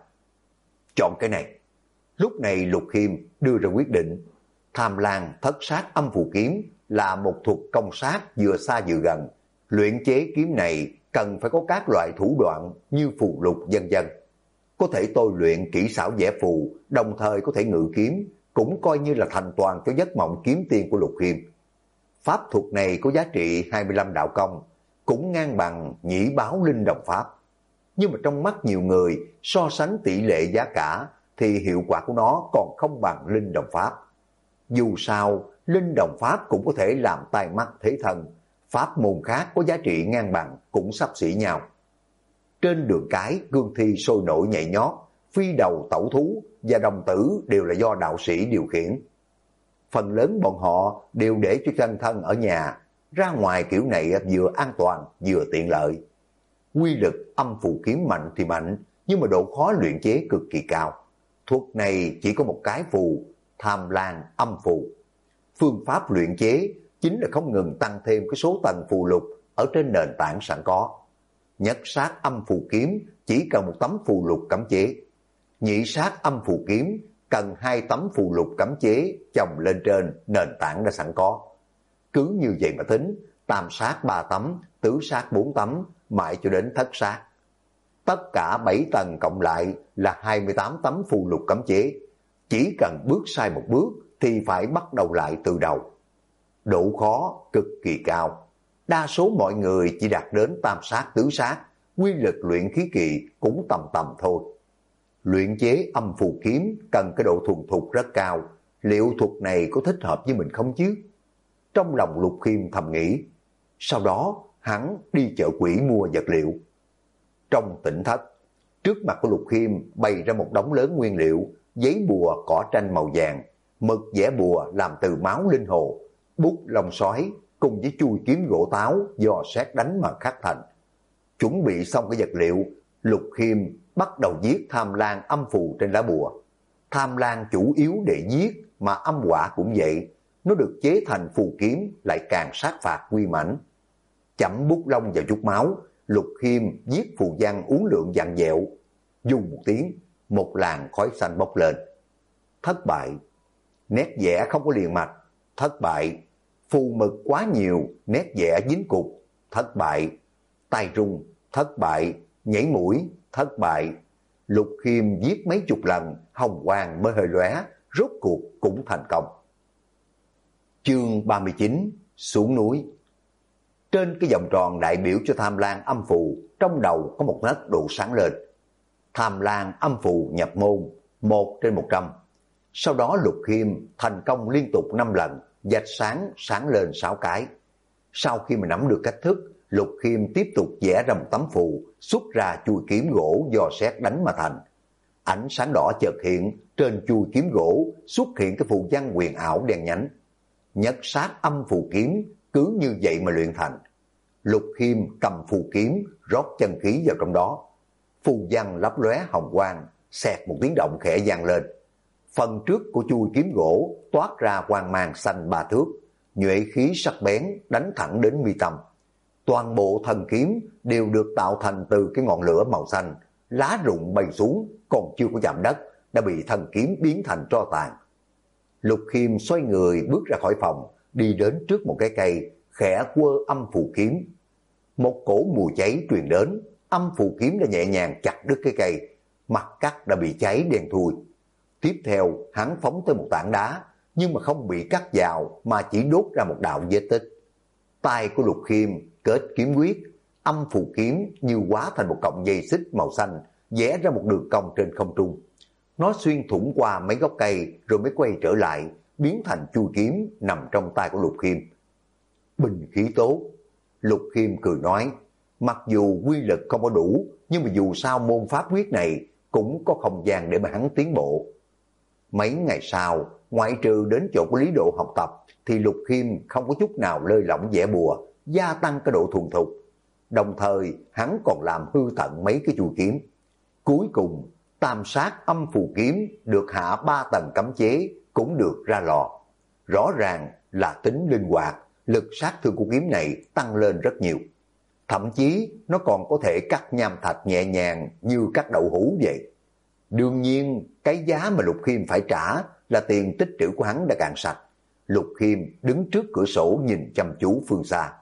Chọn cái này. Lúc này Lục Khiêm đưa ra quyết định. Tham Lang thất sát âm phù kiếm là một thuật công sát vừa xa vừa gần. Luyện chế kiếm này cần phải có các loại thủ đoạn như phù lục vân vân. Có thể tôi luyện kỹ xảo vẽ phù, đồng thời có thể ngự kiếm, cũng coi như là thành toàn cho giấc mộng kiếm tiên của Lục Khiêm. Pháp thuật này có giá trị 25 đạo công, cũng ngang bằng nhĩ báo linh đồng pháp. Nhưng mà trong mắt nhiều người, so sánh tỷ lệ giá cả thì hiệu quả của nó còn không bằng linh đồng pháp. Dù sao, linh đồng pháp cũng có thể làm tai mắt thế thân, pháp môn khác có giá trị ngang bằng cũng xấp xỉ nhau. Trên đường cái, cương thi sôi nổi nhảy nhót, phi đầu tẩu thú và đồng tử đều là do đạo sĩ điều khiển. Phần lớn bọn họ đều để cho chân thân ở nhà, ra ngoài kiểu này vừa an toàn vừa tiện lợi. Quy lực âm phù kiếm mạnh thì mạnh, nhưng mà độ khó luyện chế cực kỳ cao. Thuật này chỉ có một cái phù, Tham Lang âm phù. Phương pháp luyện chế chính là không ngừng tăng thêm cái số tầng phù lục ở trên nền tảng sẵn có. Nhất sát âm phù kiếm chỉ cần một tấm phù lục cấm chế. Nhị sát âm phù kiếm cần 2 tấm phù lục cấm chế chồng lên trên nền tảng đã sẵn có. Cứ như vậy mà tính, tam sát 3 tấm, tứ sát 4 tấm, mãi cho đến thất sát. Tất cả 7 tầng cộng lại là 28 tấm phù lục cấm chế. Chỉ cần bước sai một bước thì phải bắt đầu lại từ đầu. Độ khó cực kỳ cao. Đa số mọi người chỉ đạt đến tam sát tứ sát, quy lực luyện khí kỳ cũng tầm tầm thôi. Luyện chế âm phù kiếm cần cái độ thuần thục rất cao, liệu thuật này có thích hợp với mình không chứ? Trong lòng Lục Khiêm thầm nghĩ. Sau đó hắn đi chợ quỷ mua vật liệu. Trong tỉnh thất, trước mặt của Lục Khiêm bày ra một đống lớn nguyên liệu, giấy bùa cỏ tranh màu vàng, mực vẽ bùa làm từ máu linh hồ, bút lông sói cùng với chui kiếm gỗ táo do sét đánh mà khắc thành. Chuẩn bị xong cái vật liệu, Lục Khiêm bắt đầu viết Tham Lang âm phù trên lá bùa. Tham Lang chủ yếu để giết, mà âm quả cũng vậy, nó được chế thành phù kiếm lại càng sát phạt uy mãnh. Chẩm bút lông vào chút máu, Lục Khiêm viết phù văn uốn lượn vặn vẹo, dùng một tiếng, một làn khói xanh bốc lên. Thất bại. Nét vẽ không có liền mạch. Thất bại. Phù mực quá nhiều, nét vẽ dính cục. Thất bại. Tay rung. Thất bại. Nhảy mũi. Thất bại. Lục Khiêm viết mấy chục lần, hồng quang mới hơi lóe, rốt cuộc cũng thành công. Chương 39. Xuống núi. Trên cái vòng tròn đại biểu cho Tham Lang âm phù, trong đầu có một nấc độ sáng lên. Tham Lang âm phù nhập môn 1/100. Sau đó Lục Khiêm thành công liên tục 5 lần, vạch sáng lên 6 cái. Sau khi mà nắm được cách thức, Lục Khiêm tiếp tục vẽ ra một tấm phù, xuất ra chuôi kiếm gỗ do sét đánh mà thành. Ánh sáng đỏ chợt hiện, trên chuôi kiếm gỗ xuất hiện cái phù văn huyền ảo đen nhánh. Nhất sát âm phù kiếm cứ như vậy mà luyện thành. Lục Khiêm cầm phù kiếm, rót chân khí vào trong đó. Phù văn lấp lóe hồng quang, xẹt một tiếng động khẽ vang lên. Phần trước của chuôi kiếm gỗ toát ra quang mang xanh 3 thước, nhuệ khí sắc bén đánh thẳng đến mi tâm. Toàn bộ thân kiếm đều được tạo thành từ cái ngọn lửa màu xanh, lá rụng bay xuống, còn chưa có chạm đất đã bị thân kiếm biến thành tro tàn. Lục Khiêm xoay người bước ra khỏi phòng, đi đến trước một cái cây, khẽ quơ âm phù kiếm. Một cổ mùi cháy truyền đến, âm phù kiếm đã nhẹ nhàng chặt đứt cái cây, mặt cắt đã bị cháy đen thui. Tiếp theo hắn phóng tới một tảng đá, nhưng mà không bị cắt vào mà chỉ đốt ra một đạo vết tích. Tay của Lục Khiêm kết kiếm quyết, âm phù kiếm như hóa thành một cọng dây xích màu xanh, vẽ ra một đường cong trên không trung. Nó xuyên thủng qua mấy gốc cây rồi mới quay trở lại, biến thành chuôi kiếm nằm trong tay của Lục Khiêm. Bình khí tốt. Lục Khiêm cười nói, mặc dù quy lực không có đủ, nhưng mà dù sao môn pháp quyết này cũng có không gian để mà hắn tiến bộ. Mấy ngày sau, ngoại trừ đến chỗ của Lý Độ học tập, thì Lục Khiêm không có chút nào lơi lỏng vẽ bùa, gia tăng cái độ thuần thục. Đồng thời, hắn còn làm hư tận mấy cái chuôi kiếm. Cuối cùng, tam sát âm phù kiếm được hạ 3 tầng cấm chế cũng được ra lò. Rõ ràng là tính linh hoạt, lực sát thương của kiếm này tăng lên rất nhiều. Thậm chí nó còn có thể cắt nham thạch nhẹ nhàng như cắt đậu hũ vậy. Đương nhiên, cái giá mà Lục Khiêm phải trả là tiền tích trữ của hắn đã cạn sạch. Lục Khiêm đứng trước cửa sổ nhìn chăm chú phương xa.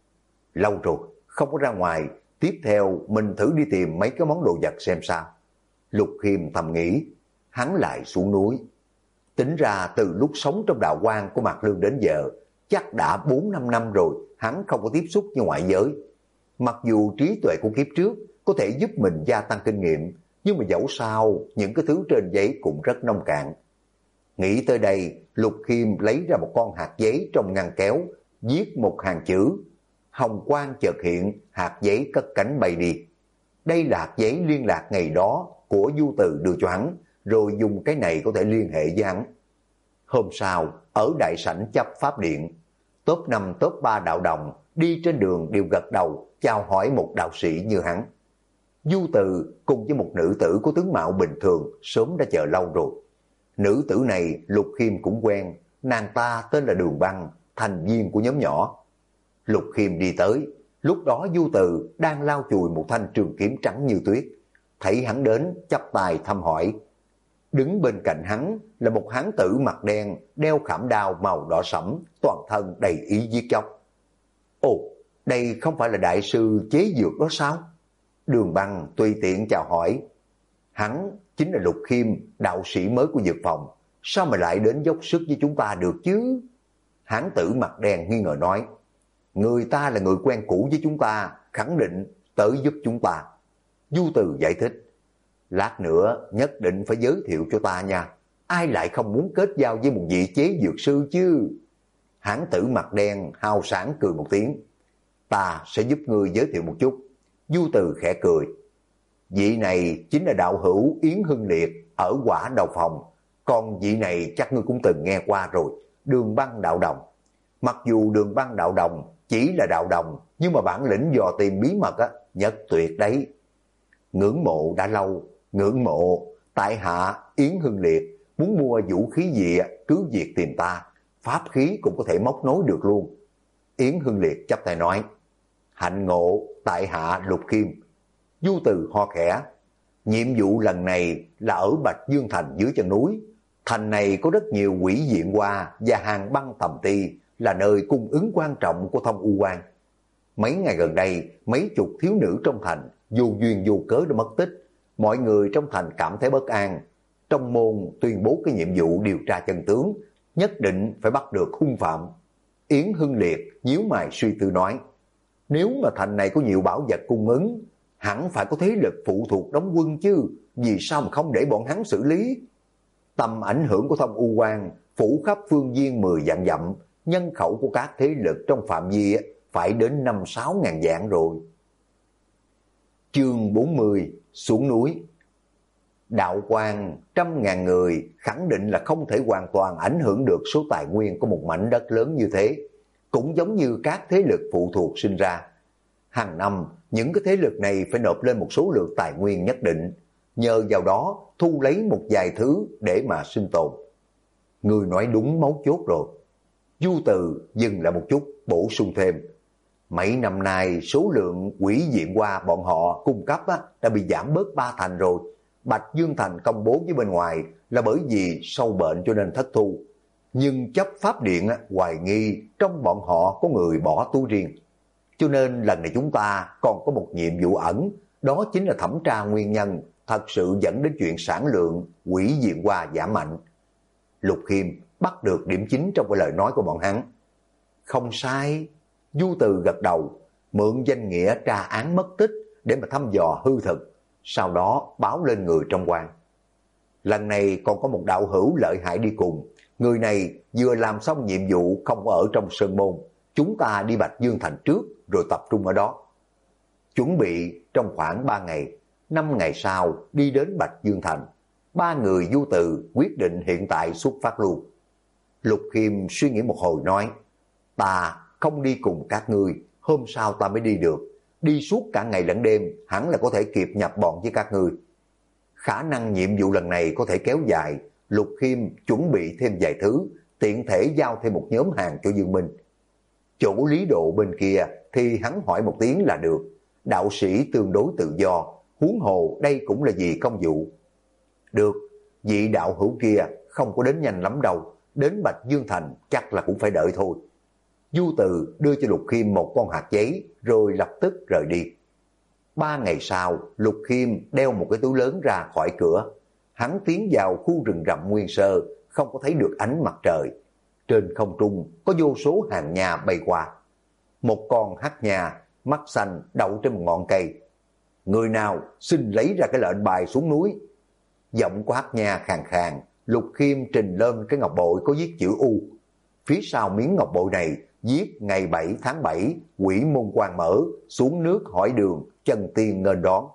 Lâu rồi, không có ra ngoài, tiếp theo mình thử đi tìm mấy cái món đồ vật xem sao. Lục Khiêm thầm nghĩ, hắn lại xuống núi. Tính ra từ lúc sống trong đạo quan của Mạc Lương đến giờ, chắc đã 4-5 năm rồi, hắn không có tiếp xúc với ngoại giới. Mặc dù trí tuệ của kiếp trước có thể giúp mình gia tăng kinh nghiệm, nhưng mà dẫu sao, những cái thứ trên giấy cũng rất nông cạn. Nghĩ tới đây, Lục Khiêm lấy ra một con hạt giấy trong ngăn kéo, viết một hàng chữ. Hồng quang chợt hiện, hạt giấy cất cánh bay đi. Đây là hạt giấy liên lạc ngày đó của Du Từ đưa cho hắn, rồi dùng cái này có thể liên hệ với hắn. Hôm sau, ở đại sảnh chấp pháp điện, top 5 top 3 đạo đồng đi trên đường đều gật đầu chào hỏi một đạo sĩ như hắn. Du Từ cùng với một nữ tử có tướng mạo bình thường sớm đã chờ lâu rồi. Nữ tử này Lục Khiêm cũng quen, nàng ta tên là Đường Băng, thành viên của nhóm nhỏ. Lục Khiêm đi tới, lúc đó Du Từ đang lau chùi một thanh trường kiếm trắng như tuyết. Thấy hắn đến, chắp tay thăm hỏi. Đứng bên cạnh hắn là một hán tử mặt đen, đeo khảm đao màu đỏ sẫm, toàn thân đầy ý giết chóc. Ồ, đây không phải là đại sư chế dược đó sao? Đường Băng tùy tiện chào hỏi. Hắn chính là Lục Khiêm, đạo sĩ mới của dược phòng. Sao mà lại đến dốc sức với chúng ta được chứ? Hán tử mặt đen nghi ngờ nói. Người ta là người quen cũ với chúng ta, khẳng định tới giúp chúng ta. Du Từ giải thích. Lát nữa nhất định phải giới thiệu cho ta nha. Ai lại không muốn kết giao với một vị chế dược sư chứ? Hán tử mặt đen hào sảng cười một tiếng. Ta sẽ giúp ngươi giới thiệu một chút. Du Từ khẽ cười. Vị này chính là đạo hữu Yến Hưng Liệt ở Quả Đầu Phòng. Còn vị này chắc ngươi cũng từng nghe qua rồi, Đường Băng đạo đồng. Mặc dù Đường Băng đạo đồng chỉ là đạo đồng, nhưng mà bản lĩnh dò tìm bí mật nhất tuyệt đấy. Ngưỡng mộ đã lâu, ngưỡng mộ, tại hạ Yến Hưng Liệt muốn mua vũ khí gì cứ việc tìm ta, pháp khí cũng có thể móc nối được luôn. Yến Hưng Liệt chắp tay nói. Hạnh ngộ, tại hạ Lục Khiêm. Du Từ ho khẽ. Nhiệm vụ lần này là ở Bạch Dương Thành dưới chân núi. Thành này có rất nhiều quỷ diện hoa và hàng băng tầm ti, là nơi cung ứng quan trọng của Thông U Quan. Mấy ngày gần đây, mấy chục thiếu nữ trong thành vô duyên vô cớ đã mất tích. Mọi người trong thành cảm thấy bất an. Trong môn tuyên bố cái nhiệm vụ điều tra chân tướng, nhất định phải bắt được hung phạm. Yến Hưng Liệt nhíu mày suy tư nói. Nếu mà thành này có nhiều bảo vật cung ứng, hẳn phải có thế lực phụ thuộc đóng quân chứ, vì sao mà không để bọn hắn xử lý? Tầm ảnh hưởng của Thông U Quan phủ khắp phương viên 10 vạn dặm, nhân khẩu của các thế lực trong phạm vi phải đến 5-6 ngàn vạn rồi. Chương 40 xuống núi. Đạo quan 100.000 người khẳng định là không thể hoàn toàn ảnh hưởng được số tài nguyên của một mảnh đất lớn như thế, cũng giống như các thế lực phụ thuộc sinh ra. Hàng năm, những cái thế lực này phải nộp lên một số lượng tài nguyên nhất định, nhờ vào đó thu lấy một vài thứ để mà sinh tồn. Người nói đúng mấu chốt rồi. Du Từ dừng lại một chút, bổ sung thêm. Mấy năm nay, số lượng quỷ diện qua bọn họ cung cấp đã bị giảm bớt 3 thành rồi. Bạch Dương Thành công bố với bên ngoài là bởi vì sâu bệnh cho nên thất thu. Nhưng chấp pháp điện hoài nghi trong bọn họ có người bỏ túi riêng. Cho nên lần này chúng ta còn có một nhiệm vụ ẩn, đó chính là thẩm tra nguyên nhân thật sự dẫn đến chuyện sản lượng quỷ diện qua giảm mạnh. Lục Khiêm bắt được điểm chính trong cái lời nói của bọn hắn. Không sai, Du Từ gật đầu, mượn danh nghĩa tra án mất tích để mà thăm dò hư thực, sau đó báo lên người trong quan. Lần này còn có một đạo hữu lợi hại đi cùng, người này vừa làm xong nhiệm vụ không ở trong sơn môn, chúng ta đi Bạch Dương Thành trước rồi tập trung ở đó. Chuẩn bị trong khoảng 3 ngày, 5 ngày sau đi đến Bạch Dương Thành. 3 người Du Từ quyết định hiện tại xuất phát luôn. Lục Khiêm suy nghĩ một hồi nói, ta không đi cùng các ngươi, hôm sau ta mới đi được. Đi suốt cả ngày lẫn đêm, hẳn là có thể kịp nhập bọn với các ngươi. Khả năng nhiệm vụ lần này có thể kéo dài, Lục Khiêm chuẩn bị thêm vài thứ, tiện thể giao thêm một nhóm hàng cho Dương Minh. Chỗ Lý Độ bên kia thì hắn hỏi một tiếng là được, đạo sĩ tương đối tự do, huống hồ đây cũng là vì công vụ. Được, vị đạo hữu kia không có đến nhanh lắm đâu, đến Bạch Dương Thành chắc là cũng phải đợi thôi. Du Từ đưa cho Lục Khiêm một con hạt giấy rồi lập tức rời đi. 3 ngày sau, Lục Khiêm đeo một cái túi lớn ra khỏi cửa. Hắn tiến vào khu rừng rậm nguyên sơ, không có thấy được ánh mặt trời. Trên không trung có vô số hàng nha bay qua. Một con hắc nha, mắt xanh đậu trên một ngọn cây. Người nào xin lấy ra cái lệnh bài xuống núi. Giọng của hắc nha khàn khàn, Lục Khiêm trình lên cái ngọc bội có viết chữ U. Phía sau miếng ngọc bội này viết ngày 7 tháng 7, quỷ môn quan mở, xuống nước hỏi đường, chân tiên nghênh đón.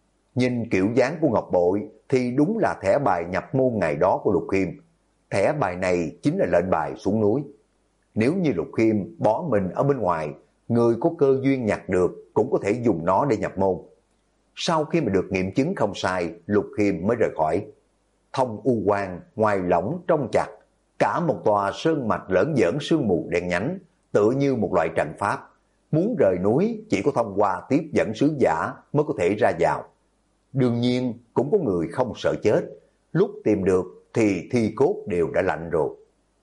Nhìn kiểu dáng của ngọc bội thì đúng là thẻ bài nhập môn ngày đó của Lục Khiêm. Thẻ bài này chính là lệnh bài xuống núi. Nếu như Lục Khiêm bỏ mình ở bên ngoài, người có cơ duyên nhặt được cũng có thể dùng nó để nhập môn. Sau khi mà được nghiệm chứng không sai, Lục Khiêm mới rời khỏi. Thông U Quan ngoài lỏng trong chặt, cả một tòa sơn mạch lởn giởn sương mù đen nhánh, tựa như một loại trận pháp. Muốn rời núi chỉ có thông qua tiếp dẫn sứ giả mới có thể ra vào. Đương nhiên cũng có người không sợ chết, lúc tìm được thì thi cốt đều đã lạnh rồi.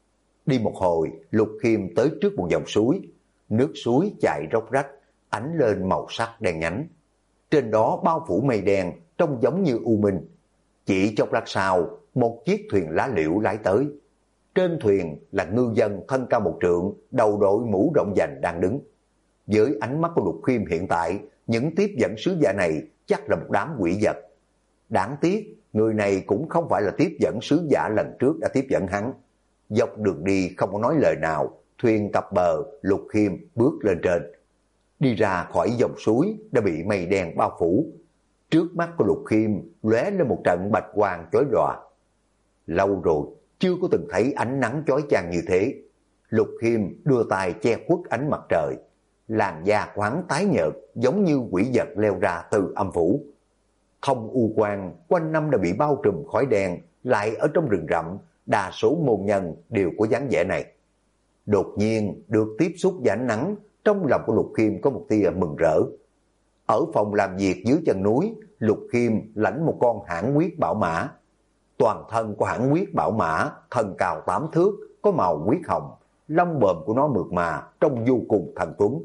Đi một hồi, Lục Khiêm tới trước một dòng suối. Nước suối chảy róc rách, ánh lên màu sắc đen nhánh. Trên đó bao phủ mây đen, trông giống như u minh. Chỉ chốc lát sau, một chiếc thuyền lá liễu lái tới. Trên thuyền là ngư dân thân cao 1 trượng, đầu đội mũ rộng vành đang đứng. Với ánh mắt của Lục Khiêm hiện tại, những tiếp dẫn sứ giả này chắc là một đám quỷ vật. Đáng tiếc, người này cũng không phải là tiếp dẫn sứ giả lần trước đã tiếp dẫn hắn. Dọc đường đi không có nói lời nào, thuyền cập bờ, Lục Khiêm bước lên trên. Đi ra khỏi dòng suối đã bị mây đen bao phủ. Trước mắt của Lục Khiêm lóe lên một trận bạch quang chói lòa. Lâu rồi chưa có từng thấy ánh nắng chói chang như thế. Lục Khiêm đưa tay che khuất ánh mặt trời. Làn da của hắn tái nhợt giống như quỷ vật leo ra từ âm phủ. Thông U Quan quanh năm đã bị bao trùm khói đen, lại ở trong rừng rậm, đa số môn nhân đều có dáng vẻ này. Đột nhiên được tiếp xúc với ánh nắng, trong lòng của Lục Khiêm có một tia mừng rỡ. Ở phòng làm việc dưới chân núi, Lục Khiêm lãnh một con hãn huyết bảo mã. Toàn thân của hãn huyết bảo mã, thân cao 8 thước, có màu huyết hồng, lông bờm của nó mượt mà, trông vô cùng thần tuấn.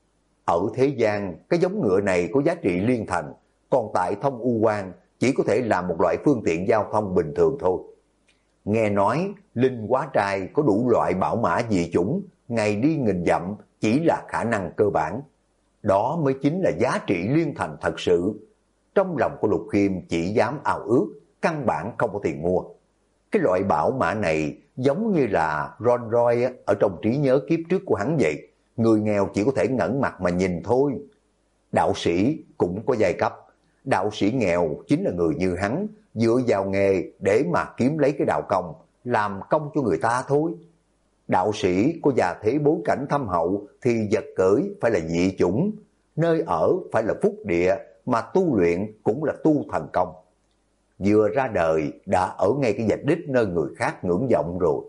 Ở thế gian, cái giống ngựa này có giá trị liên thành, còn tại Thông U Quan chỉ có thể là một loại phương tiện giao thông bình thường thôi. Nghe nói, Linh Quá Trai có đủ loại bảo mã dị chủng, ngày đi nghìn dặm chỉ là khả năng cơ bản. Đó mới chính là giá trị liên thành thật sự. Trong lòng của Lục Khiêm chỉ dám ao ước, căn bản không có tiền mua. Cái loại bảo mã này giống như là Rolls Royce ở trong trí nhớ kiếp trước của hắn vậy. Người nghèo chỉ có thể ngẩng mặt mà nhìn thôi. Đạo sĩ cũng có giai cấp. Đạo sĩ nghèo chính là người như hắn, dựa vào nghề để mà kiếm lấy cái đạo công, làm công cho người ta thôi. Đạo sĩ có gia thế bối cảnh thâm hậu thì vật cưỡi phải là dị chủng, nơi ở phải là phúc địa, mà tu luyện cũng là tu thần công. Vừa ra đời đã ở ngay cái vạch đích nơi người khác ngưỡng vọng rồi.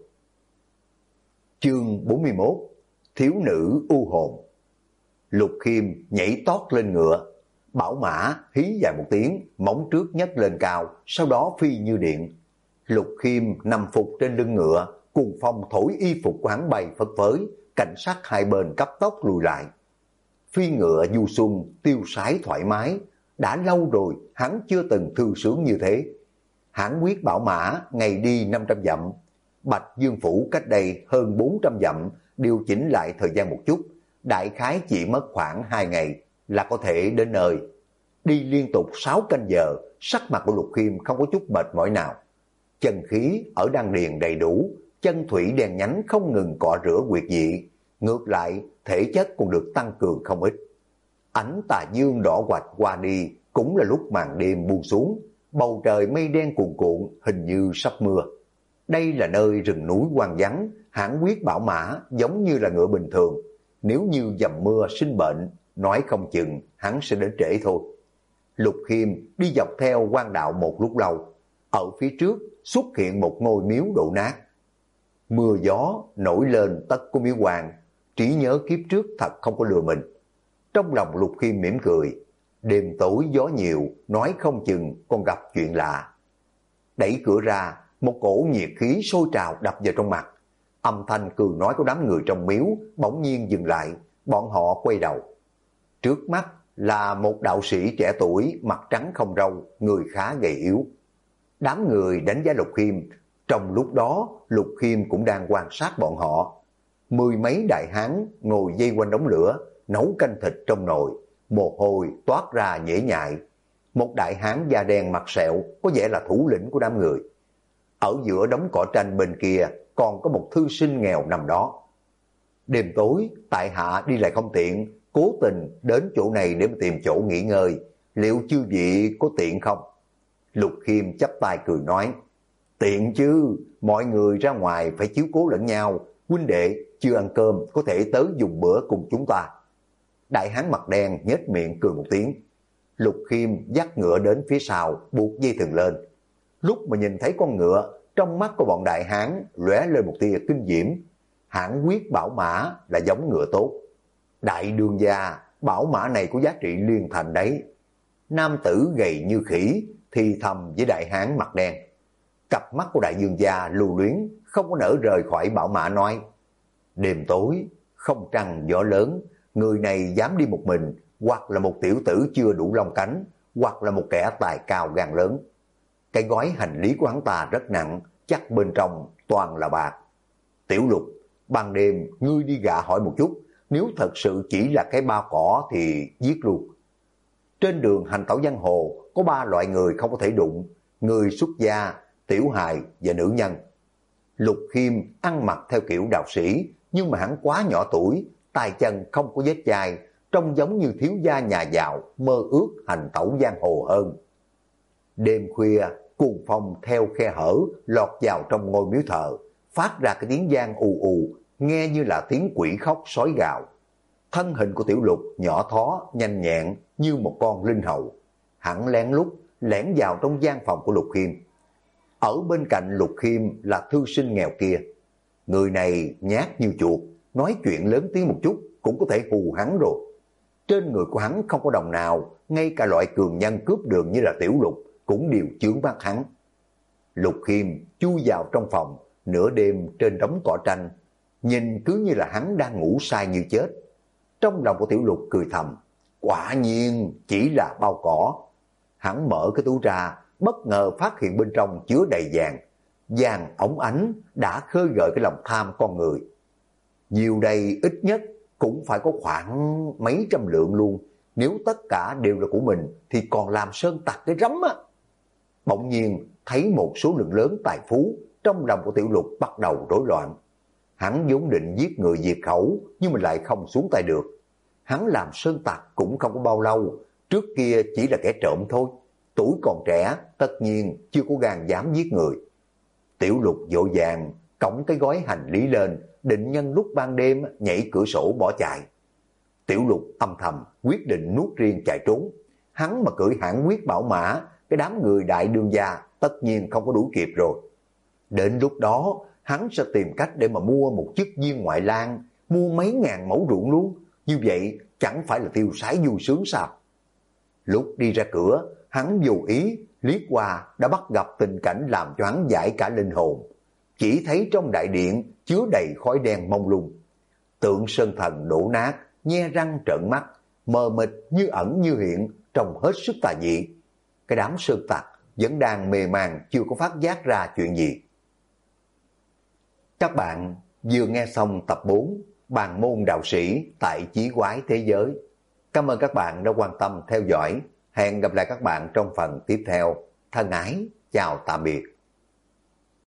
Chương 41: Thiếu nữ u hồn. Lục Khiêm nhảy tót lên ngựa, bảo mã hí dài một tiếng, móng trước nhấc lên cao, sau đó phi như điện. Lục Khiêm nằm phục trên lưng ngựa, cuồng phong thổi y phục của hắn bay phất phới, cảnh sát hai bên cấp tốc lùi lại. Phi ngựa du xuân, tiêu sái thoải mái, đã lâu rồi hắn chưa từng thư sướng như thế. Hãn quyết bảo mã ngày đi 500 dặm, Bạch Dương Phủ cách đây hơn 400 dặm, điều chỉnh lại thời gian một chút, đại khái chỉ mất khoảng 2 ngày là có thể đến nơi. Đi liên tục 6 canh giờ, sắc mặt của Lục Khiêm không có chút mệt mỏi nào. Chân khí ở đan điền đầy đủ, chân thủy đen nhánh không ngừng cọ rửa huyệt vị, ngược lại thể chất còn được tăng cường không ít. Ánh tà dương đỏ quạch qua đi, cũng là lúc màn đêm buông xuống, bầu trời mây đen cuồn cuộn, hình như sắp mưa. Đây là nơi rừng núi hoang vắng, Hãn quyết bảo mã giống như là ngựa bình thường, nếu như dầm mưa sinh bệnh, nói không chừng hắn sẽ đến trễ thôi. Lục Khiêm đi dọc theo quan đạo một lúc lâu, ở phía trước xuất hiện một ngôi miếu đổ nát. Mưa gió nổi lên tất của miếu hoàng, trí nhớ kiếp trước thật không có lừa mình. Trong lòng Lục Khiêm mỉm cười, đêm tối gió nhiều, nói không chừng còn gặp chuyện lạ. Đẩy cửa ra, một cổ nhiệt khí sôi trào đập vào trong mặt. Âm thanh cười nói của đám người trong miếu bỗng nhiên dừng lại, bọn họ quay đầu. Trước mắt là một đạo sĩ trẻ tuổi, mặt trắng không râu, người khá gầy yếu. Đám người đánh giá Lục Khiêm, trong lúc đó Lục Khiêm cũng đang quan sát bọn họ. 10 mấy đại hán ngồi dây quanh đống lửa, nấu canh thịt trong nồi, mồ hôi toát ra nhễ nhại. Một đại hán da đen mặt sẹo có vẻ là thủ lĩnh của đám người. Ở giữa đống cỏ tranh bên kia còn có một thư sinh nghèo nằm đó. Đêm tối, tại hạ đi lại không tiện, cố tình đến chỗ này để mà tìm chỗ nghỉ ngơi, liệu chư vị có tiện không? Lục Khiêm chắp tay cười nói, tiện chứ, mọi người ra ngoài phải chiếu cố lẫn nhau, huynh đệ chưa ăn cơm có thể tới dùng bữa cùng chúng ta. Đại hán mặt đen nhếch miệng cười một tiếng. Lục Khiêm dắt ngựa đến phía sau, buộc dây thừng lên. Lúc mà nhìn thấy con ngựa, trong mắt của bọn đại hán lóe lên một tia kinh diễm. Hãn quyết bảo mã là giống ngựa tốt. Đại đường gia, bảo mã này có giá trị liên thành đấy. Nam tử gầy như khỉ thì thầm với đại hán mặt đen. Cặp mắt của đại dương gia lưu luyến, không có nỡ rời khỏi bảo mã nói, đêm tối, không trăng gió lớn, người này dám đi một mình, hoặc là một tiểu tử chưa đủ lông cánh, hoặc là một kẻ tài cao gan lớn. Cái gói hành lý của hắn ta rất nặng, chắc bên trong toàn là bạc. Tiểu Lục, ban đêm ngươi đi gạ hỏi một chút, nếu thật sự chỉ là cái bao cỏ thì giết luôn. Trên đường hành tẩu giang hồ có 3 loại người không có thể đụng, người xuất gia, tiểu hài và nữ nhân. Lục Khiêm ăn mặc theo kiểu đạo sĩ, nhưng mà hắn quá nhỏ tuổi, tay chân không có vết chai, trông giống như thiếu gia nhà giàu mơ ước hành tẩu giang hồ hơn. Đêm khuya, cuồng phong theo khe hở lọt vào trong ngôi miếu thờ, phát ra cái tiếng vang ù ù, nghe như là tiếng quỷ khóc sói gào. Thân hình của Tiểu Lục nhỏ thó, nhanh nhẹn như một con linh hầu. Hắn lén lút lẻn vào trong gian phòng của Lục Khiêm. Ở bên cạnh Lục Khiêm là thư sinh nghèo kia. Người này nhát như chuột, nói chuyện lớn tiếng một chút cũng có thể hù hắn rồi. Trên người của hắn không có đồng nào, ngay cả loại cường nhân cướp đường như là Tiểu Lục cũng đều chướng mắt hắn. Lục Khiêm chui vào trong phòng, nửa đêm trên đống cỏ tranh, nhìn cứ như là hắn đang ngủ say như chết. Trong lòng của Tiểu Lục cười thầm, quả nhiên chỉ là bao cỏ. Hắn mở cái túi ra, bất ngờ phát hiện bên trong chứa đầy vàng. Vàng óng ánh đã khơi gợi cái lòng tham con người. Nhiều đây ít nhất cũng phải có khoảng mấy trăm lượng luôn. Nếu tất cả đều là của mình thì còn làm sơn tặc cái rắm á. Bỗng nhiên thấy một số lượng lớn tài phú, trong lòng của Tiểu Lục bắt đầu rối loạn. Hắn vốn định giết người diệt khẩu nhưng mà lại không xuống tay được. Hắn làm sơn tặc cũng không có bao lâu, trước kia chỉ là kẻ trộm thôi. Tuổi còn trẻ, tất nhiên chưa có gan dám giết người. Tiểu Lục vội vàng cõng cái gói hành lý lên, định nhân lúc ban đêm nhảy cửa sổ bỏ chạy. Tiểu Lục âm thầm quyết định nuốt riêng chạy trốn. Hắn mà cưỡi hãn quyết bảo mã, cái đám người đại đương gia tất nhiên không có đuổi kịp rồi. Đến lúc đó, hắn sẽ tìm cách để mà mua một chiếc viên ngoại lang, mua mấy ngàn mẫu ruộng luôn. Như vậy chẳng phải là tiêu sái vui sướng sao? Lúc đi ra cửa, hắn vô ý liếc qua đã bắt gặp tình cảnh làm cho hắn dại cả linh hồn. Chỉ thấy trong đại điện chứa đầy khói đen mông lung. Tượng sơn thần đổ nát, nhe răng trợn mắt, mờ mịt như ẩn như hiện, trông hết sức tà dị. Cái đám sơn tặc vẫn đang mê man chưa có phát giác ra chuyện gì. Các bạn vừa nghe xong tập 4 Bàn môn đạo sĩ tại Chí Quái Thế Giới. Cảm ơn các bạn đã quan tâm theo dõi. Hẹn gặp lại các bạn trong phần tiếp theo. Thân ái, chào tạm biệt.